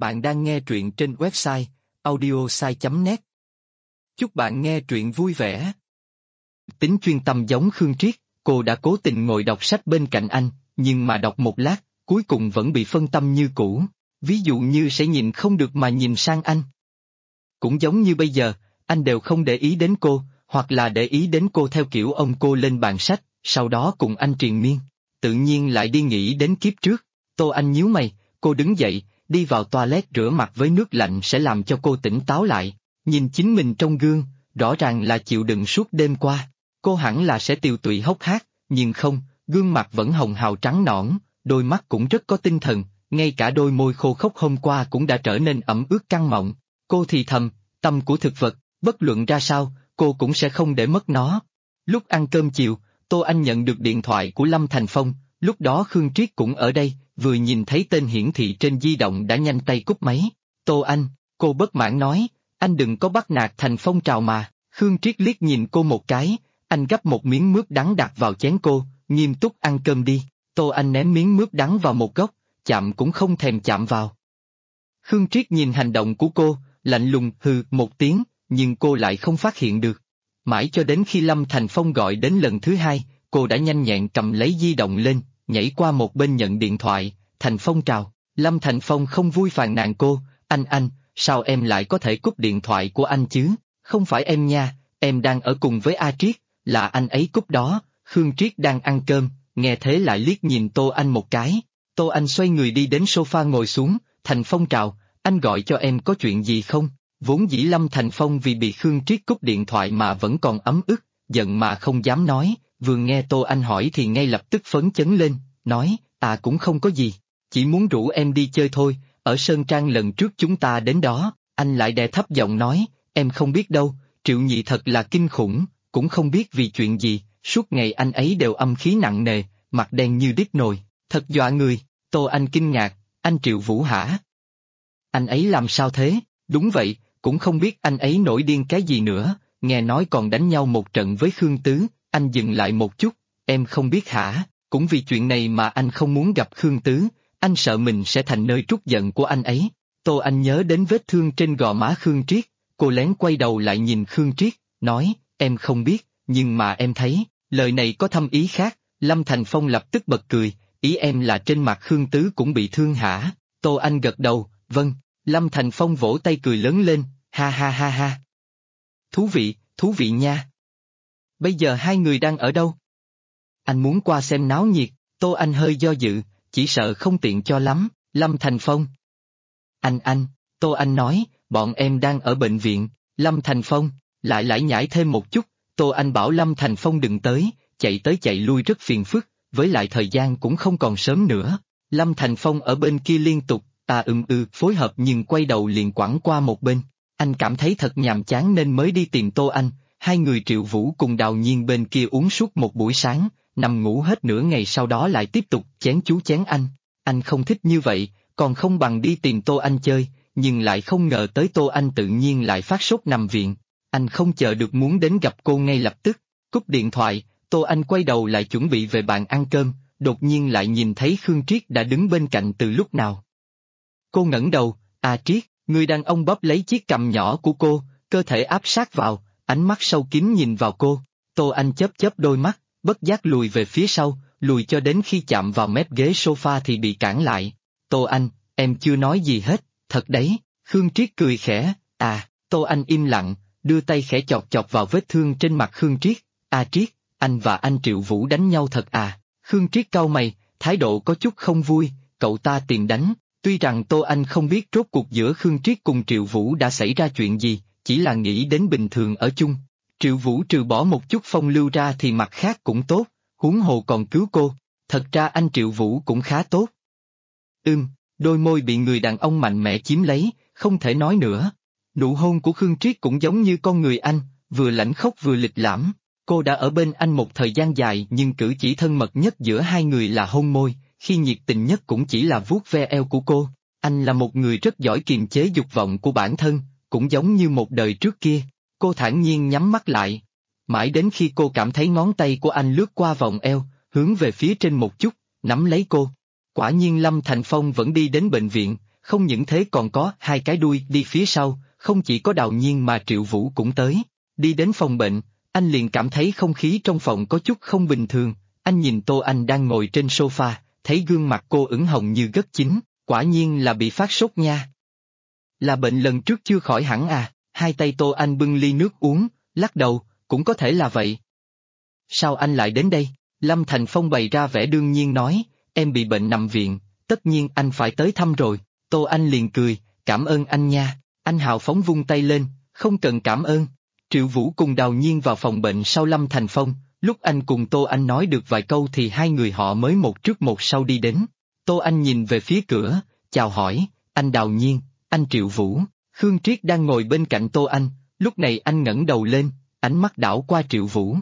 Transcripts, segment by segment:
Bạn đang nghe truyện trên website audiosai.net. Chúc bạn nghe truyện vui vẻ. Tính chuyên tâm giống Khương Triết, cô đã cố tình ngồi đọc sách bên cạnh anh, nhưng mà đọc một lát, cuối cùng vẫn bị phân tâm như cũ. Ví dụ như sẽ nhìn không được mà nhìn sang anh. Cũng giống như bây giờ, anh đều không để ý đến cô, hoặc là để ý đến cô theo kiểu ông cô lên bàn sách, sau đó cùng anh triền miên. Tự nhiên lại đi nghĩ đến kiếp trước. Tô Anh nhíu mày, cô đứng dậy, đi vào toilet rửa mặt với nước lạnh sẽ làm cho cô tỉnh táo lại. Nhìn chính mình trong gương, rõ ràng là chịu đựng suốt đêm qua. Cô hẳn là sẽ tiều tụy hốc hác, nhưng không, gương mặt vẫn hồng hào trắng nõn, đôi mắt cũng rất có tinh thần, ngay cả đôi môi khô khốc hôm qua cũng đã trở nên ẩm ướt căng mọng. Cô thì thầm, tâm của thực vật, bất luận ra sao, cô cũng sẽ không để mất nó. Lúc ăn cơm chiều, Tô Anh nhận được điện thoại của Lâm Thành Phong, lúc đó Khương Triết cũng ở đây, vừa nhìn thấy tên hiển thị trên di động đã nhanh tay cúp máy. Tô Anh, cô bất mãn nói, anh đừng có bắt nạt Thành Phong trào mà. Khương Triết liếc nhìn cô một cái, anh gắp một miếng mướp đắng đặt vào chén cô, nghiêm túc ăn cơm đi. Tô Anh ném miếng mướp đắng vào một góc, chạm cũng không thèm chạm vào. Khương Triết nhìn hành động của cô, lạnh lùng hừ một tiếng, nhưng cô lại không phát hiện được. Mãi cho đến khi Lâm Thành Phong gọi đến lần thứ hai, cô đã nhanh nhẹn cầm lấy di động lên, nhảy qua một bên nhận điện thoại. Thành Phong chào. Lâm Thành Phong không vui phàn nàn cô, anh, sao em lại có thể cúp điện thoại của anh chứ? Không phải em nha, em đang ở cùng với A Triết, là anh ấy cúp đó. Khương Triết đang ăn cơm, nghe thế lại liếc nhìn Tô Anh một cái. Tô Anh xoay người đi đến sofa ngồi xuống. Thành Phong chào, anh gọi cho em có chuyện gì không? Vốn dĩ Lâm Thành Phong vì bị Khương Triết cúp điện thoại mà vẫn còn ấm ức, giận mà không dám nói, vừa nghe Tô Anh hỏi thì ngay lập tức phấn chấn lên, nói, cũng không có gì, chỉ muốn rủ em đi chơi thôi, ở Sơn Trang lần trước chúng ta đến đó. Anh lại đè thấp giọng nói, em không biết đâu, Triệu Nhị thật là kinh khủng, cũng không biết vì chuyện gì, suốt ngày anh ấy đều âm khí nặng nề, mặt đen như đít nồi, thật dọa người. Tô Anh kinh ngạc, anh Triệu Vũ hả? Anh ấy làm sao thế? Đúng vậy, cũng không biết anh ấy nổi điên cái gì nữa, nghe nói còn đánh nhau một trận với Khương Tứ. Anh dừng lại một chút, em không biết hả? Cũng vì chuyện này mà anh không muốn gặp Khương Tứ, anh sợ mình sẽ thành nơi trút giận của anh ấy. Tô Anh nhớ đến vết thương trên gò má Khương Triết, cô lén quay đầu lại nhìn Khương Triết, nói, em không biết, nhưng mà em thấy, lời này có thâm ý khác. Lâm Thành Phong lập tức bật cười, ý em là trên mặt Khương Tứ cũng bị thương hả? Tô Anh gật đầu, vâng. Lâm Thành Phong vỗ tay cười lớn lên, ha ha ha ha. Thú vị nha. Bây giờ hai người đang ở đâu? Anh muốn qua xem náo nhiệt. Tô Anh hơi do dự, chỉ sợ không tiện cho lắm. Lâm Thành Phong. Anh, Tô Anh nói, bọn em đang ở bệnh viện. Lâm Thành Phong, lại lải nhải thêm một chút. Tô Anh bảo Lâm Thành Phong đừng tới chạy lui rất phiền phức, với lại thời gian cũng không còn sớm nữa. Lâm Thành Phong ở bên kia liên tục, phối hợp nhưng quay đầu liền quẳng qua một bên. Anh cảm thấy thật nhàm chán nên mới đi tìm Tô Anh. Hai người Triệu Vũ cùng Đào Nhiên bên kia uống suốt một buổi sáng, nằm ngủ hết nửa ngày sau đó lại tiếp tục chén chú chén anh. Anh không thích như vậy, còn không bằng đi tìm Tô Anh chơi, nhưng lại không ngờ tới Tô Anh tự nhiên lại phát sốt nằm viện. Anh không chờ được muốn đến gặp cô ngay lập tức. Cúp điện thoại, Tô Anh quay đầu lại chuẩn bị về bàn ăn cơm, đột nhiên lại nhìn thấy Khương Triết đã đứng bên cạnh từ lúc nào. Cô ngẩng đầu, Triết, người đàn ông bóp lấy chiếc cằm nhỏ của cô, cơ thể áp sát vào, ánh mắt sâu kín nhìn vào cô. Tô Anh chớp đôi mắt, bất giác lùi về phía sau, lùi cho đến khi chạm vào mép ghế sofa thì bị cản lại. Tô Anh, em chưa nói gì hết, thật đấy. Khương Triết cười khẽ, Tô Anh im lặng, đưa tay khẽ chọc vào vết thương trên mặt Khương Triết. Triết, anh và anh Triệu Vũ đánh nhau thật à? Khương Triết cau mày, thái độ có chút không vui, cậu ta tìm đánh. Tuy rằng Tô Anh không biết rốt cuộc giữa Khương Triết cùng Triệu Vũ đã xảy ra chuyện gì, chỉ là nghĩ đến bình thường ở chung. Triệu Vũ trừ bỏ một chút phong lưu ra thì mặt khác cũng tốt, huống hồ còn cứu cô. Thật ra anh Triệu Vũ cũng khá tốt. Đôi môi bị người đàn ông mạnh mẽ chiếm lấy, không thể nói nữa. Nụ hôn của Khương Triết cũng giống như con người anh, vừa lãnh khốc vừa lịch lãm. Cô đã ở bên anh một thời gian dài nhưng cử chỉ thân mật nhất giữa hai người là hôn môi, khi nhiệt tình nhất cũng chỉ là vuốt ve eo của cô. Anh là một người rất giỏi kiềm chế dục vọng của bản thân, cũng giống như một đời trước kia. Cô thản nhiên nhắm mắt lại. Mãi đến khi cô cảm thấy ngón tay của anh lướt qua vòng eo, hướng về phía trên một chút, nắm lấy cô. Quả nhiên Lâm Thành Phong vẫn đi đến bệnh viện, không những thế còn có hai cái đuôi đi phía sau, không chỉ có Đào Nhiên mà Triệu Vũ cũng tới. Đi đến phòng bệnh, anh liền cảm thấy không khí trong phòng có chút không bình thường, anh nhìn Tô Anh đang ngồi trên sofa, thấy gương mặt cô ửng hồng như gấc chín, quả nhiên là bị phát sốt nha. Là bệnh lần trước chưa khỏi hẳn à, hai tay Tô Anh bưng ly nước uống, lắc đầu, cũng có thể là vậy. Sao anh lại đến đây? Lâm Thành Phong bày ra vẻ đương nhiên nói, em bị bệnh nằm viện, tất nhiên anh phải tới thăm rồi. Tô Anh liền cười, cảm ơn anh nha. Anh hào phóng vung tay lên, không cần cảm ơn. Triệu Vũ cùng Đào Nhiên vào phòng bệnh sau Lâm Thành Phong, lúc anh cùng Tô Anh nói được vài câu thì hai người họ mới một trước một sau đi đến. Tô Anh nhìn về phía cửa, chào hỏi, anh Đào Nhiên, anh Triệu Vũ. Khương Triết đang ngồi bên cạnh Tô Anh, lúc này anh ngẩng đầu lên, ánh mắt đảo qua Triệu Vũ.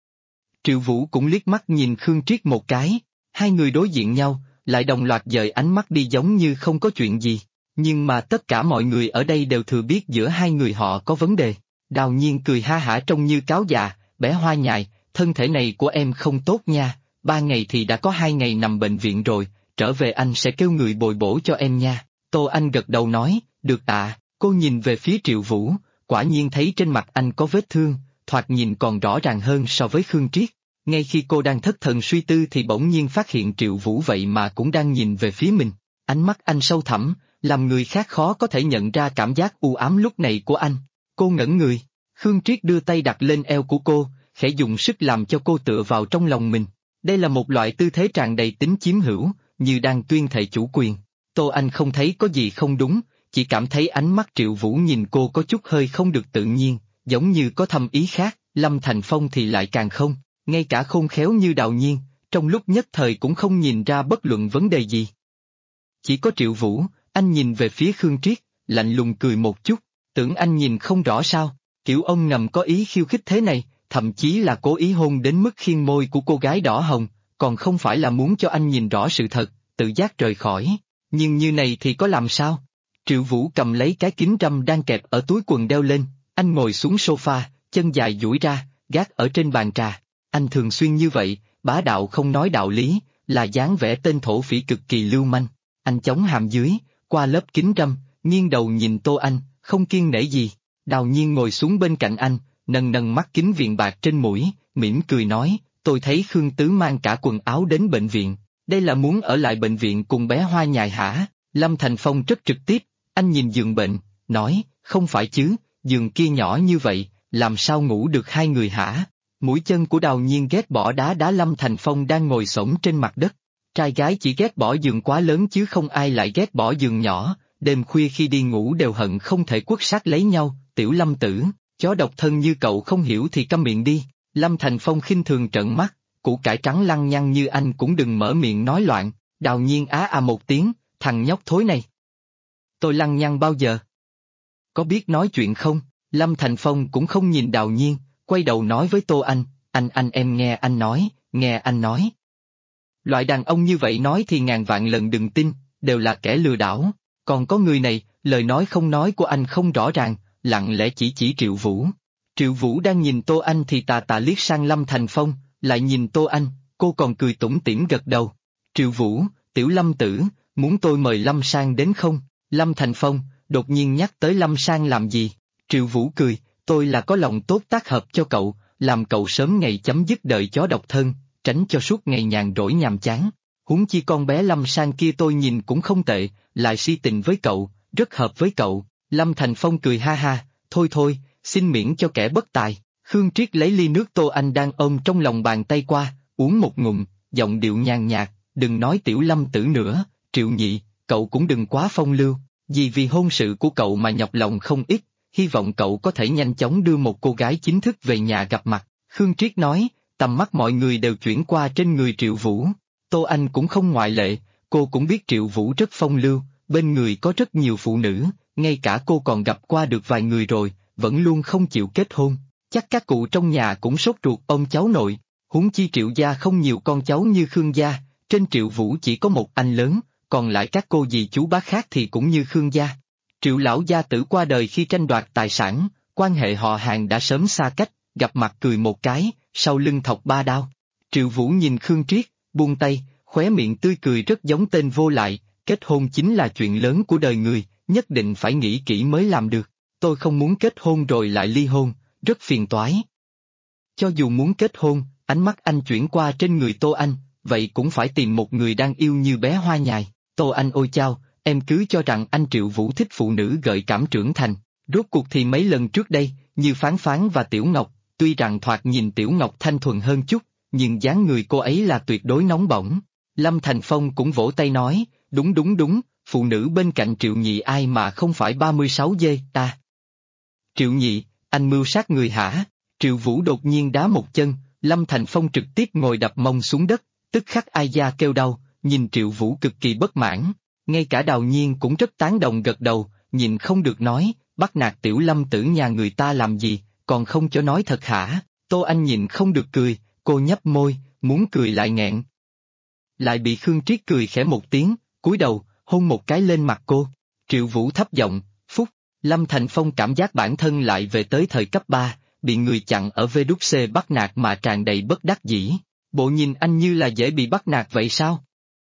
Triệu Vũ cũng liếc mắt nhìn Khương Triết một cái, hai người đối diện nhau, lại đồng loạt dời ánh mắt đi giống như không có chuyện gì. Nhưng mà tất cả mọi người ở đây đều thừa biết giữa hai người họ có vấn đề. Đào Nhiên cười ha hả trông như cáo già, bé Hoa Nhài, thân thể này của em không tốt nha, 3 ngày thì đã có 2 ngày nằm bệnh viện rồi, trở về anh sẽ kêu người bồi bổ cho em nha. Tô Anh gật đầu nói, được ạ. Cô nhìn về phía Triệu Vũ, quả nhiên thấy trên mặt anh có vết thương, thoạt nhìn còn rõ ràng hơn so với Khương Triết. Ngay khi cô đang thất thần suy tư thì bỗng nhiên phát hiện Triệu Vũ vậy mà cũng đang nhìn về phía mình. Ánh mắt anh sâu thẳm, làm người khác khó có thể nhận ra cảm giác u ám lúc này của anh. Cô ngẩn người, Khương Triết đưa tay đặt lên eo của cô, khẽ dùng sức làm cho cô tựa vào trong lòng mình. Đây là một loại tư thế tràn đầy tính chiếm hữu, như đang tuyên thệ chủ quyền. Tô Anh không thấy có gì không đúng, chỉ cảm thấy ánh mắt Triệu Vũ nhìn cô có chút hơi không được tự nhiên, giống như có thâm ý khác. Lâm Thành Phong thì lại càng không, ngay cả khôn khéo như Đào Nhiên, trong lúc nhất thời cũng không nhìn ra bất luận vấn đề gì. Chỉ có Triệu Vũ, anh nhìn về phía Khương Triết, lạnh lùng cười một chút, tưởng anh nhìn không rõ sao, kiểu ông ngầm có ý khiêu khích thế này, thậm chí là cố ý hôn đến mức khiên môi của cô gái đỏ hồng, còn không phải là muốn cho anh nhìn rõ sự thật, tự giác rời khỏi. Nhưng như này thì có làm sao? Triệu Vũ cầm lấy cái kính râm đang kẹp ở túi quần đeo lên, anh ngồi xuống sofa, chân dài duỗi ra, gác ở trên bàn trà. Anh thường xuyên như vậy, bá đạo không nói đạo lý, là dáng vẻ tên thổ phỉ cực kỳ lưu manh. Anh chống hàm dưới, qua lớp kính râm, nghiêng đầu nhìn Tô Anh, không kiêng nể gì. Đào Nhiên ngồi xuống bên cạnh anh, nâng nâng mắt kính viền bạc trên mũi, mỉm cười nói, tôi thấy Khương Tứ mang cả quần áo đến bệnh viện, đây là muốn ở lại bệnh viện cùng bé Hoa Nhài hả? Lâm Thành Phong rất trực tiếp, anh nhìn giường bệnh, nói, không phải chứ, giường kia nhỏ như vậy, làm sao ngủ được hai người hả? Mũi chân của Đào Nhiên ghét bỏ đá đá Lâm Thành Phong đang ngồi xổm trên mặt đất. Trai gái chỉ ghét bỏ giường quá lớn chứ không ai lại ghét bỏ giường nhỏ, đêm khuya khi đi ngủ đều hận không thể quất sát lấy nhau. Tiểu Lâm tử, chó độc thân như cậu không hiểu thì câm miệng đi. Lâm Thành Phong khinh thường trợn mắt, củ cải trắng lăng nhăng như anh cũng đừng mở miệng nói loạn. Đào Nhiên á à một tiếng, thằng nhóc thối này. Tôi lăng nhăng bao giờ? Có biết nói chuyện không? Lâm Thành Phong cũng không nhìn Đào Nhiên, quay đầu nói với Tô Anh, anh em nghe anh nói, nghe anh nói. Loại đàn ông như vậy nói thì ngàn vạn lần đừng tin, đều là kẻ lừa đảo. Còn có người này, lời nói không nói của anh không rõ ràng, lặng lẽ chỉ Triệu Vũ. Triệu Vũ đang nhìn Tô Anh thì tà tà liếc sang Lâm Thành Phong, lại nhìn Tô Anh, cô còn cười tủm tỉm gật đầu. Triệu Vũ, Tiểu Lâm tử, muốn tôi mời Lâm Sang đến không? Lâm Thành Phong, đột nhiên nhắc tới Lâm Sang làm gì? Triệu Vũ cười, tôi là có lòng tốt tác hợp cho cậu, làm cậu sớm ngày chấm dứt đời chó độc thân, tránh cho suốt ngày nhàn rỗi nhàm chán. Huống chi con bé Lâm Sang kia tôi nhìn cũng không tệ, lại si tình với cậu, rất hợp với cậu. Lâm Thành Phong cười ha ha, thôi, xin miễn cho kẻ bất tài. Khương Triết lấy ly nước Tô Anh đang ôm trong lòng bàn tay qua, uống một ngụm, giọng điệu nhàn nhạt, đừng nói Tiểu Lâm tử nữa, Triệu nhị, cậu cũng đừng quá phong lưu, vì hôn sự của cậu mà nhọc lòng không ít, hy vọng cậu có thể nhanh chóng đưa một cô gái chính thức về nhà gặp mặt. Khương Triết nói, tầm mắt mọi người đều chuyển qua trên người Triệu Vũ. Tô Anh cũng không ngoại lệ, cô cũng biết Triệu Vũ rất phong lưu, bên người có rất nhiều phụ nữ, ngay cả cô còn gặp qua được vài người rồi, vẫn luôn không chịu kết hôn. Chắc các cụ trong nhà cũng sốt ruột ông cháu nội, huống chi Triệu gia không nhiều con cháu như Khương gia, trên Triệu Vũ chỉ có một anh lớn, còn lại các cô dì chú bác khác thì cũng như Khương gia. Triệu lão gia tử qua đời khi tranh đoạt tài sản, quan hệ họ hàng đã sớm xa cách, gặp mặt cười một cái, sau lưng thọc ba đao. Triệu Vũ nhìn Khương Triết, buông tay, khóe miệng tươi cười rất giống tên vô lại, kết hôn chính là chuyện lớn của đời người, nhất định phải nghĩ kỹ mới làm được. Tôi không muốn kết hôn rồi lại ly hôn, rất phiền toái. Cho dù muốn kết hôn, ánh mắt anh chuyển qua trên người Tô Anh, vậy cũng phải tìm một người đang yêu như bé Hoa Nhài. Tô Anh ôi chao, em cứ cho rằng anh Triệu Vũ thích phụ nữ gợi cảm trưởng thành. Rốt cuộc thì mấy lần trước đây, như Phán Phán và Tiểu Ngọc, tuy rằng thoạt nhìn Tiểu Ngọc thanh thuần hơn chút, nhưng dáng người cô ấy là tuyệt đối nóng bỏng. Lâm Thành Phong cũng vỗ tay nói, đúng đúng đúng, phụ nữ bên cạnh Triệu Nhị ai mà không phải 36 dê, ta. Triệu Nhị, anh mưu sát người hả? Triệu Vũ đột nhiên đá một chân, Lâm Thành Phong trực tiếp ngồi đập mông xuống đất, tức khắc ai da kêu đau, nhìn Triệu Vũ cực kỳ bất mãn. Ngay cả Đào Nhiên cũng rất tán đồng gật đầu, nhìn không được nói, bắt nạt Tiểu Lâm tử nhà người ta làm gì, còn không cho nói thật hả? Tô Anh nhìn không được cười, cô nhấp môi, muốn cười lại nghẹn. Lại bị Khương Triết cười khẽ một tiếng, cúi đầu, hôn một cái lên mặt cô. Triệu Vũ thấp giọng, phúc, Lâm Thành Phong cảm giác bản thân lại về tới thời cấp 3, bị người chặn ở VWC bắt nạt mà tràn đầy bất đắc dĩ. Bộ nhìn anh như là dễ bị bắt nạt vậy sao?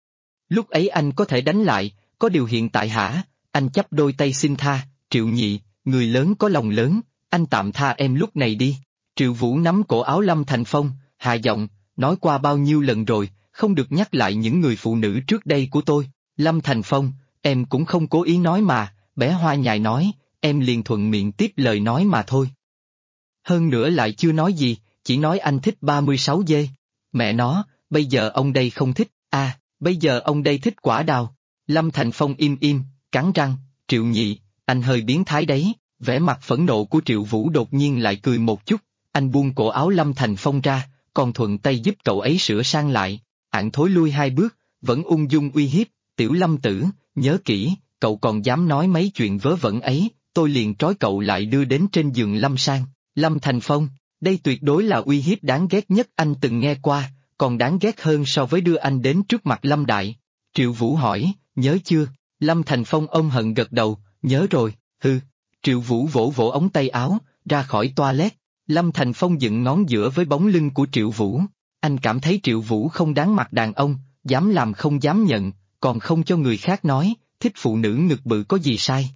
Lúc ấy anh có thể đánh lại, có điều hiện tại hả? Anh chắp đôi tay xin tha, Triệu Nhị, người lớn có lòng lớn, anh tạm tha em lúc này đi. Triệu Vũ nắm cổ áo Lâm Thành Phong, hạ giọng, nói qua bao nhiêu lần rồi, không được nhắc lại những người phụ nữ trước đây của tôi. Lâm Thành Phong, em cũng không cố ý nói mà, bé Hoa Nhài nói, em liền thuận miệng tiếp lời nói mà thôi. Hơn nữa lại chưa nói gì, chỉ nói anh thích 36 dê. Mẹ nó, bây giờ ông đây không thích, bây giờ ông đây thích quả đào. Lâm Thành Phong im im, cắn răng, Triệu Nhị, anh hơi biến thái đấy. Vẻ mặt phẫn nộ của Triệu Vũ đột nhiên lại cười một chút, anh buông cổ áo Lâm Thành Phong ra, còn thuận tay giúp cậu ấy sửa sang lại. Ạng thối lui 2 bước, vẫn ung dung uy hiếp, Tiểu Lâm tử, nhớ kỹ, cậu còn dám nói mấy chuyện vớ vẩn ấy, tôi liền trói cậu lại đưa đến trên giường Lâm Sang. Lâm Thành Phong, đây tuyệt đối là uy hiếp đáng ghét nhất anh từng nghe qua, còn đáng ghét hơn so với đưa anh đến trước mặt Lâm Đại. Triệu Vũ hỏi, nhớ chưa? Lâm Thành Phong ôm hận gật đầu, nhớ rồi, hư. Triệu Vũ vỗ vỗ ống tay áo, ra khỏi toilet. Lâm Thành Phong dựng ngón giữa với bóng lưng của Triệu Vũ. Anh cảm thấy Triệu Vũ không đáng mặt đàn ông, dám làm không dám nhận, còn không cho người khác nói, thích phụ nữ ngực bự có gì sai.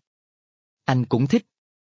Anh cũng thích.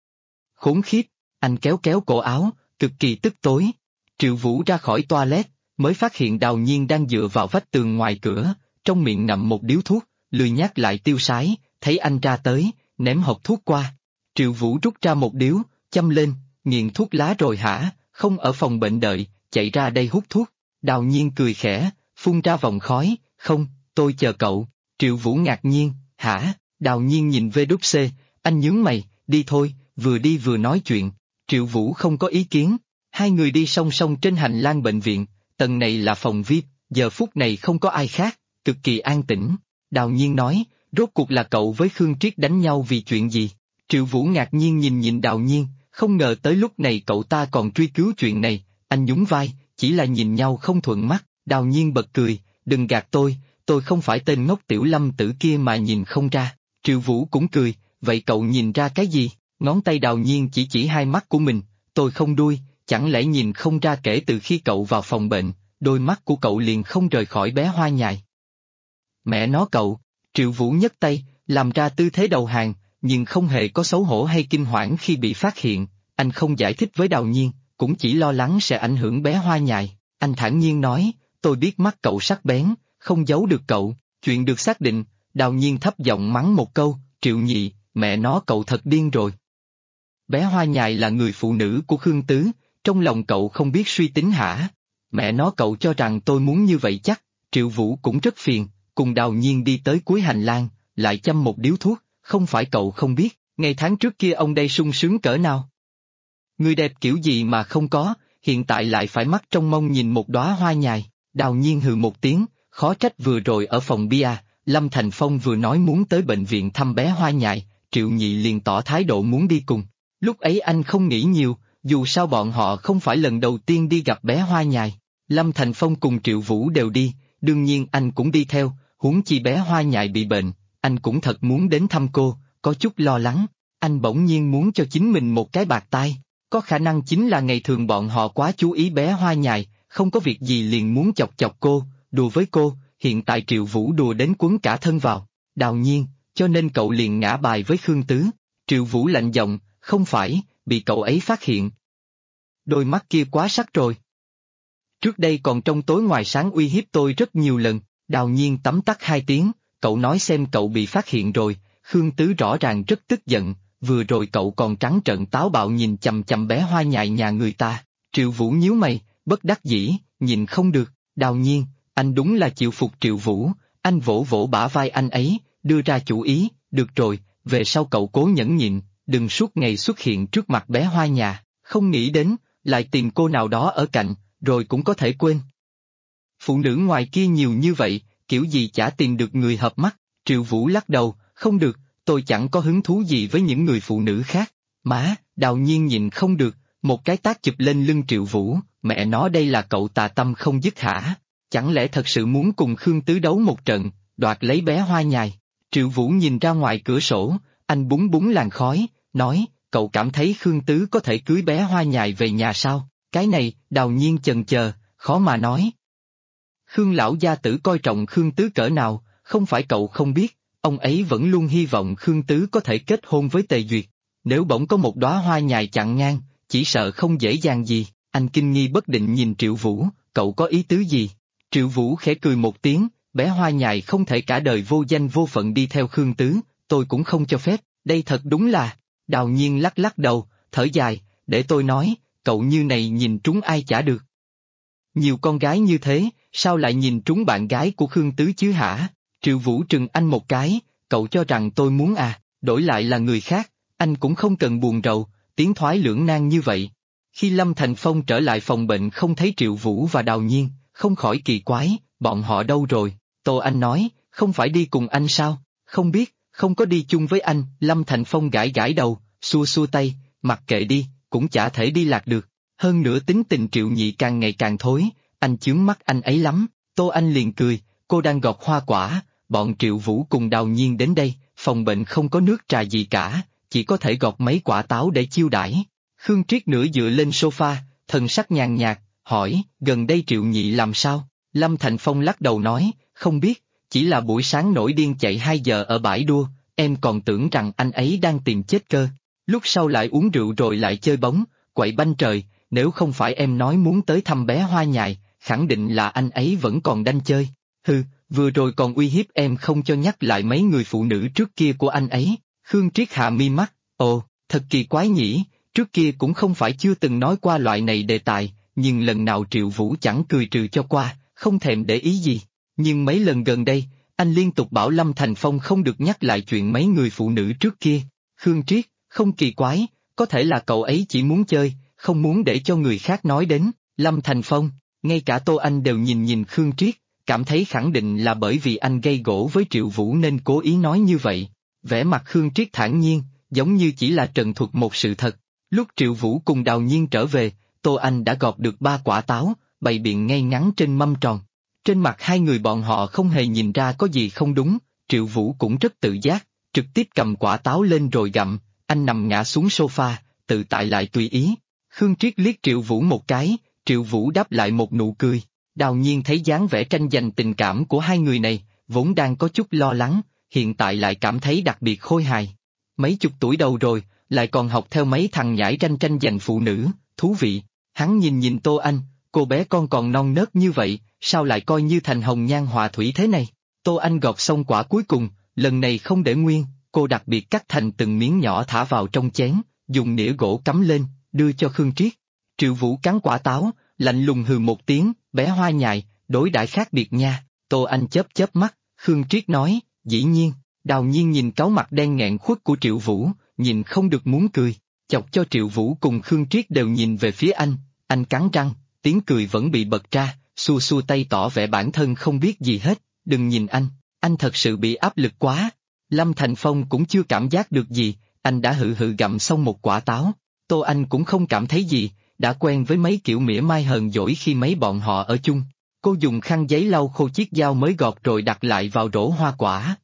Khốn khiếp, anh kéo kéo cổ áo, cực kỳ tức tối. Triệu Vũ ra khỏi toilet, mới phát hiện Đào Nhiên đang dựa vào vách tường ngoài cửa, trong miệng ngậm một điếu thuốc, lười nhác lại tiêu sái, thấy anh ra tới, ném hộp thuốc qua. Triệu Vũ rút ra một điếu, châm lên, nghiện thuốc lá rồi hả, không ở phòng bệnh đợi, chạy ra đây hút thuốc. Đào Nhiên cười khẽ, phun ra vòng khói, không, tôi chờ cậu. Triệu Vũ ngạc nhiên, hả? Đào Nhiên nhìn VWC, anh nhướng mày, đi thôi, vừa đi vừa nói chuyện. Triệu Vũ không có ý kiến, hai người đi song song trên hành lang bệnh viện, tầng này là phòng VIP, giờ phút này không có ai khác, cực kỳ an tĩnh. Đào Nhiên nói, rốt cuộc là cậu với Khương Triết đánh nhau vì chuyện gì? Triệu Vũ ngạc nhiên nhìn Đào Nhiên, không ngờ tới lúc này cậu ta còn truy cứu chuyện này, anh nhún vai, chỉ là nhìn nhau không thuận mắt. Đào Nhiên bật cười, đừng gạt tôi không phải tên ngốc Tiểu Lâm tử kia mà nhìn không ra. Triệu Vũ cũng cười, vậy cậu nhìn ra cái gì? Ngón tay Đào Nhiên chỉ hai mắt của mình, tôi không đuôi, chẳng lẽ nhìn không ra kể từ khi cậu vào phòng bệnh, đôi mắt của cậu liền không rời khỏi bé Hoa Nhài. Mẹ nó cậu, Triệu Vũ nhấc tay, làm ra tư thế đầu hàng, nhưng không hề có xấu hổ hay kinh hoảng khi bị phát hiện, anh không giải thích với Đào Nhiên, cũng chỉ lo lắng sẽ ảnh hưởng bé Hoa Nhài. Anh thản nhiên nói, tôi biết mắt cậu sắc bén, không giấu được cậu, chuyện được xác định. Đào Nhiên thấp giọng mắng một câu, Triệu Nhị, mẹ nó cậu thật điên rồi. Bé Hoa Nhài là người phụ nữ của Khương Tứ, trong lòng cậu không biết suy tính hả? Mẹ nó cậu cho rằng tôi muốn như vậy chắc. Triệu Vũ cũng rất phiền, cùng Đào Nhiên đi tới cuối hành lang, lại châm một điếu thuốc, không phải cậu không biết, ngày tháng trước kia ông đây sung sướng cỡ nào. Người đẹp kiểu gì mà không có, hiện tại lại phải mắt trong mong nhìn một đóa hoa nhài. Đào Nhiên hừ một tiếng, khó trách vừa rồi ở phòng bia, Lâm Thành Phong vừa nói muốn tới bệnh viện thăm bé Hoa Nhài, Triệu Nhị liền tỏ thái độ muốn đi cùng. Lúc ấy anh không nghĩ nhiều, dù sao bọn họ không phải lần đầu tiên đi gặp bé Hoa Nhài. Lâm Thành Phong cùng Triệu Vũ đều đi, đương nhiên anh cũng đi theo, huống chi bé Hoa Nhài bị bệnh, anh cũng thật muốn đến thăm cô, có chút lo lắng. Anh bỗng nhiên muốn cho chính mình một cái bạt tai, có khả năng chính là ngày thường bọn họ quá chú ý bé Hoa Nhài, không có việc gì liền muốn chọc chọc cô, đùa với cô, hiện tại Triệu Vũ đùa đến quấn cả thân vào. Đào Nhiên, cho nên cậu liền ngã bài với Khương Tứ. Triệu Vũ lạnh giọng, không phải, bị cậu ấy phát hiện. Đôi mắt kia quá sắc rồi. Trước đây còn trong tối ngoài sáng uy hiếp tôi rất nhiều lần. Đào Nhiên tấm tắc 2 tiếng, cậu nói xem cậu bị phát hiện rồi. Khương Tứ rõ ràng rất tức giận, vừa rồi cậu còn trắng trợn táo bạo nhìn chằm chằm bé Hoa Nhài nhà người ta. Triệu Vũ nhíu mày, bất đắc dĩ, nhìn không được. Đào Nhiên, anh đúng là chịu phục Triệu Vũ. Anh vỗ vỗ bả vai anh ấy, đưa ra chủ ý, được rồi, về sau cậu cố nhẫn nhịn, đừng suốt ngày xuất hiện trước mặt bé Hoa nhà, không nghĩ đến, lại tìm cô nào đó ở cạnh, rồi cũng có thể quên. Phụ nữ ngoài kia nhiều như vậy, kiểu gì chả tìm được người hợp mắt. Triệu Vũ lắc đầu, không được, tôi chẳng có hứng thú gì với những người phụ nữ khác. Má, Đào Nhiên nhịn không được, một cái tát chụp lên lưng Triệu Vũ, mẹ nó đây là cậu tà tâm không dứt hả? Chẳng lẽ thật sự muốn cùng Khương Tứ đấu một trận, đoạt lấy bé Hoa Nhài? Triệu Vũ nhìn ra ngoài cửa sổ, anh búng búng làn khói, nói, cậu cảm thấy Khương Tứ có thể cưới bé Hoa Nhài về nhà sao? Cái này, Đào Nhiên chần chờ, khó mà nói. Khương lão gia tử coi trọng Khương Tứ cỡ nào, không phải cậu không biết, ông ấy vẫn luôn hy vọng Khương Tứ có thể kết hôn với Tề Duyệt. Nếu bỗng có một đóa hoa nhài chặn ngang, chỉ sợ không dễ dàng gì. Anh kinh nghi bất định nhìn Triệu Vũ, cậu có ý tứ gì? Triệu Vũ khẽ cười một tiếng, bé Hoa Nhài không thể cả đời vô danh vô phận đi theo Khương Tứ, tôi cũng không cho phép, đây thật đúng là. Đào Nhiên lắc lắc đầu, thở dài, để tôi nói, cậu như này nhìn trúng ai chả được. Nhiều con gái như thế, sao lại nhìn trúng bạn gái của Khương Tứ chứ hả? Triệu Vũ trừng anh một cái, cậu cho rằng tôi muốn à, đổi lại là người khác, anh cũng không cần buồn rầu, tiến thoái lưỡng nan như vậy. Khi Lâm Thành Phong trở lại phòng bệnh không thấy Triệu Vũ và Đào Nhiên, không khỏi kỳ quái, bọn họ đâu rồi? Tô Anh nói, không phải đi cùng anh sao? Không biết, không có đi chung với anh. Lâm Thành Phong gãi gãi đầu, xua xua tay, mặc kệ đi, cũng chả thể đi lạc được. Hơn nữa tính tình Triệu Nhị càng ngày càng thối, anh chướng mắt anh ấy lắm. Tô Anh liền cười, cô đang gọt hoa quả, bọn Triệu Vũ cùng Đào Nhiên đến đây, phòng bệnh không có nước trà gì cả, chỉ có thể gọt mấy quả táo để chiêu đãi. Khương Triết nửa dựa lên sofa, thần sắc nhàn nhạt, hỏi, gần đây Triệu Nhị làm sao? Lâm Thành Phong lắc đầu nói, không biết, chỉ là buổi sáng nổi điên chạy 2 giờ ở bãi đua, em còn tưởng rằng anh ấy đang tìm chết cơ. Lúc sau lại uống rượu rồi lại chơi bóng, quậy banh trời, nếu không phải em nói muốn tới thăm bé Hoa Nhài, khẳng định là anh ấy vẫn còn đanh chơi. Hừ, vừa rồi còn uy hiếp em không cho nhắc lại mấy người phụ nữ trước kia của anh ấy. Khương Triết hạ mi mắt, ồ, thật kỳ quái nhỉ, trước kia cũng không phải chưa từng nói qua loại này đề tài, nhưng lần nào Triệu Vũ chẳng cười trừ cho qua, không thèm để ý gì. Nhưng mấy lần gần đây, anh liên tục bảo Lâm Thành Phong không được nhắc lại chuyện mấy người phụ nữ trước kia. Khương Triết, không kỳ quái, có thể là cậu ấy chỉ muốn chơi, không muốn để cho người khác nói đến. Lâm Thành Phong, ngay cả Tô Anh đều nhìn nhìn Khương Triết, cảm thấy khẳng định là bởi vì anh gây gổ với Triệu Vũ nên cố ý nói như vậy. Vẻ mặt Khương Triết thản nhiên, giống như chỉ là trần thuật một sự thật. Lúc Triệu Vũ cùng Đào Nhiên trở về, Tô Anh đã gọt được 3 quả táo, bày biện ngay ngắn trên mâm tròn. Trên mặt hai người bọn họ không hề nhìn ra có gì không đúng, Triệu Vũ cũng rất tự giác, trực tiếp cầm quả táo lên rồi gặm, anh nằm ngã xuống sofa, tự tại lại tùy ý. Khương Triết liếc Triệu Vũ một cái, Triệu Vũ đáp lại một nụ cười. Đào Nhiên thấy dáng vẻ tranh giành tình cảm của hai người này, vốn đang có chút lo lắng, hiện tại lại cảm thấy đặc biệt khôi hài. Mấy chục tuổi đầu rồi, lại còn học theo mấy thằng nhãi tranh giành phụ nữ, thú vị. Hắn nhìn nhìn Tô Anh, cô bé con còn non nớt như vậy, sao lại coi như thành hồng nhan họa thủy thế này? Tô Anh gọt xong quả cuối cùng, lần này không để nguyên, cô đặc biệt cắt thành từng miếng nhỏ thả vào trong chén, dùng nĩa gỗ cắm lên, đưa cho Khương Triết. Triệu Vũ cắn quả táo, lạnh lùng hừ một tiếng, bé Hoa Nhài, đối đãi khác biệt nha. Tô Anh chớp chớp mắt, Khương Triết nói, dĩ nhiên. Đào Nhiên nhìn cáu mặt đen nghẹn khuất của Triệu Vũ, nhìn không được muốn cười, chọc cho Triệu Vũ cùng Khương Triết đều nhìn về phía anh cắn răng, tiếng cười vẫn bị bật ra, xua xua tay tỏ vẻ bản thân không biết gì hết, đừng nhìn anh thật sự bị áp lực quá. Lâm Thành Phong cũng chưa cảm giác được gì, anh đã hự hự gặm xong một quả táo. Tô Anh cũng không cảm thấy gì, đã quen với mấy kiểu mỉa mai hờn dỗi khi mấy bọn họ ở chung. Cô dùng khăn giấy lau khô chiếc dao mới gọt rồi đặt lại vào rổ hoa quả.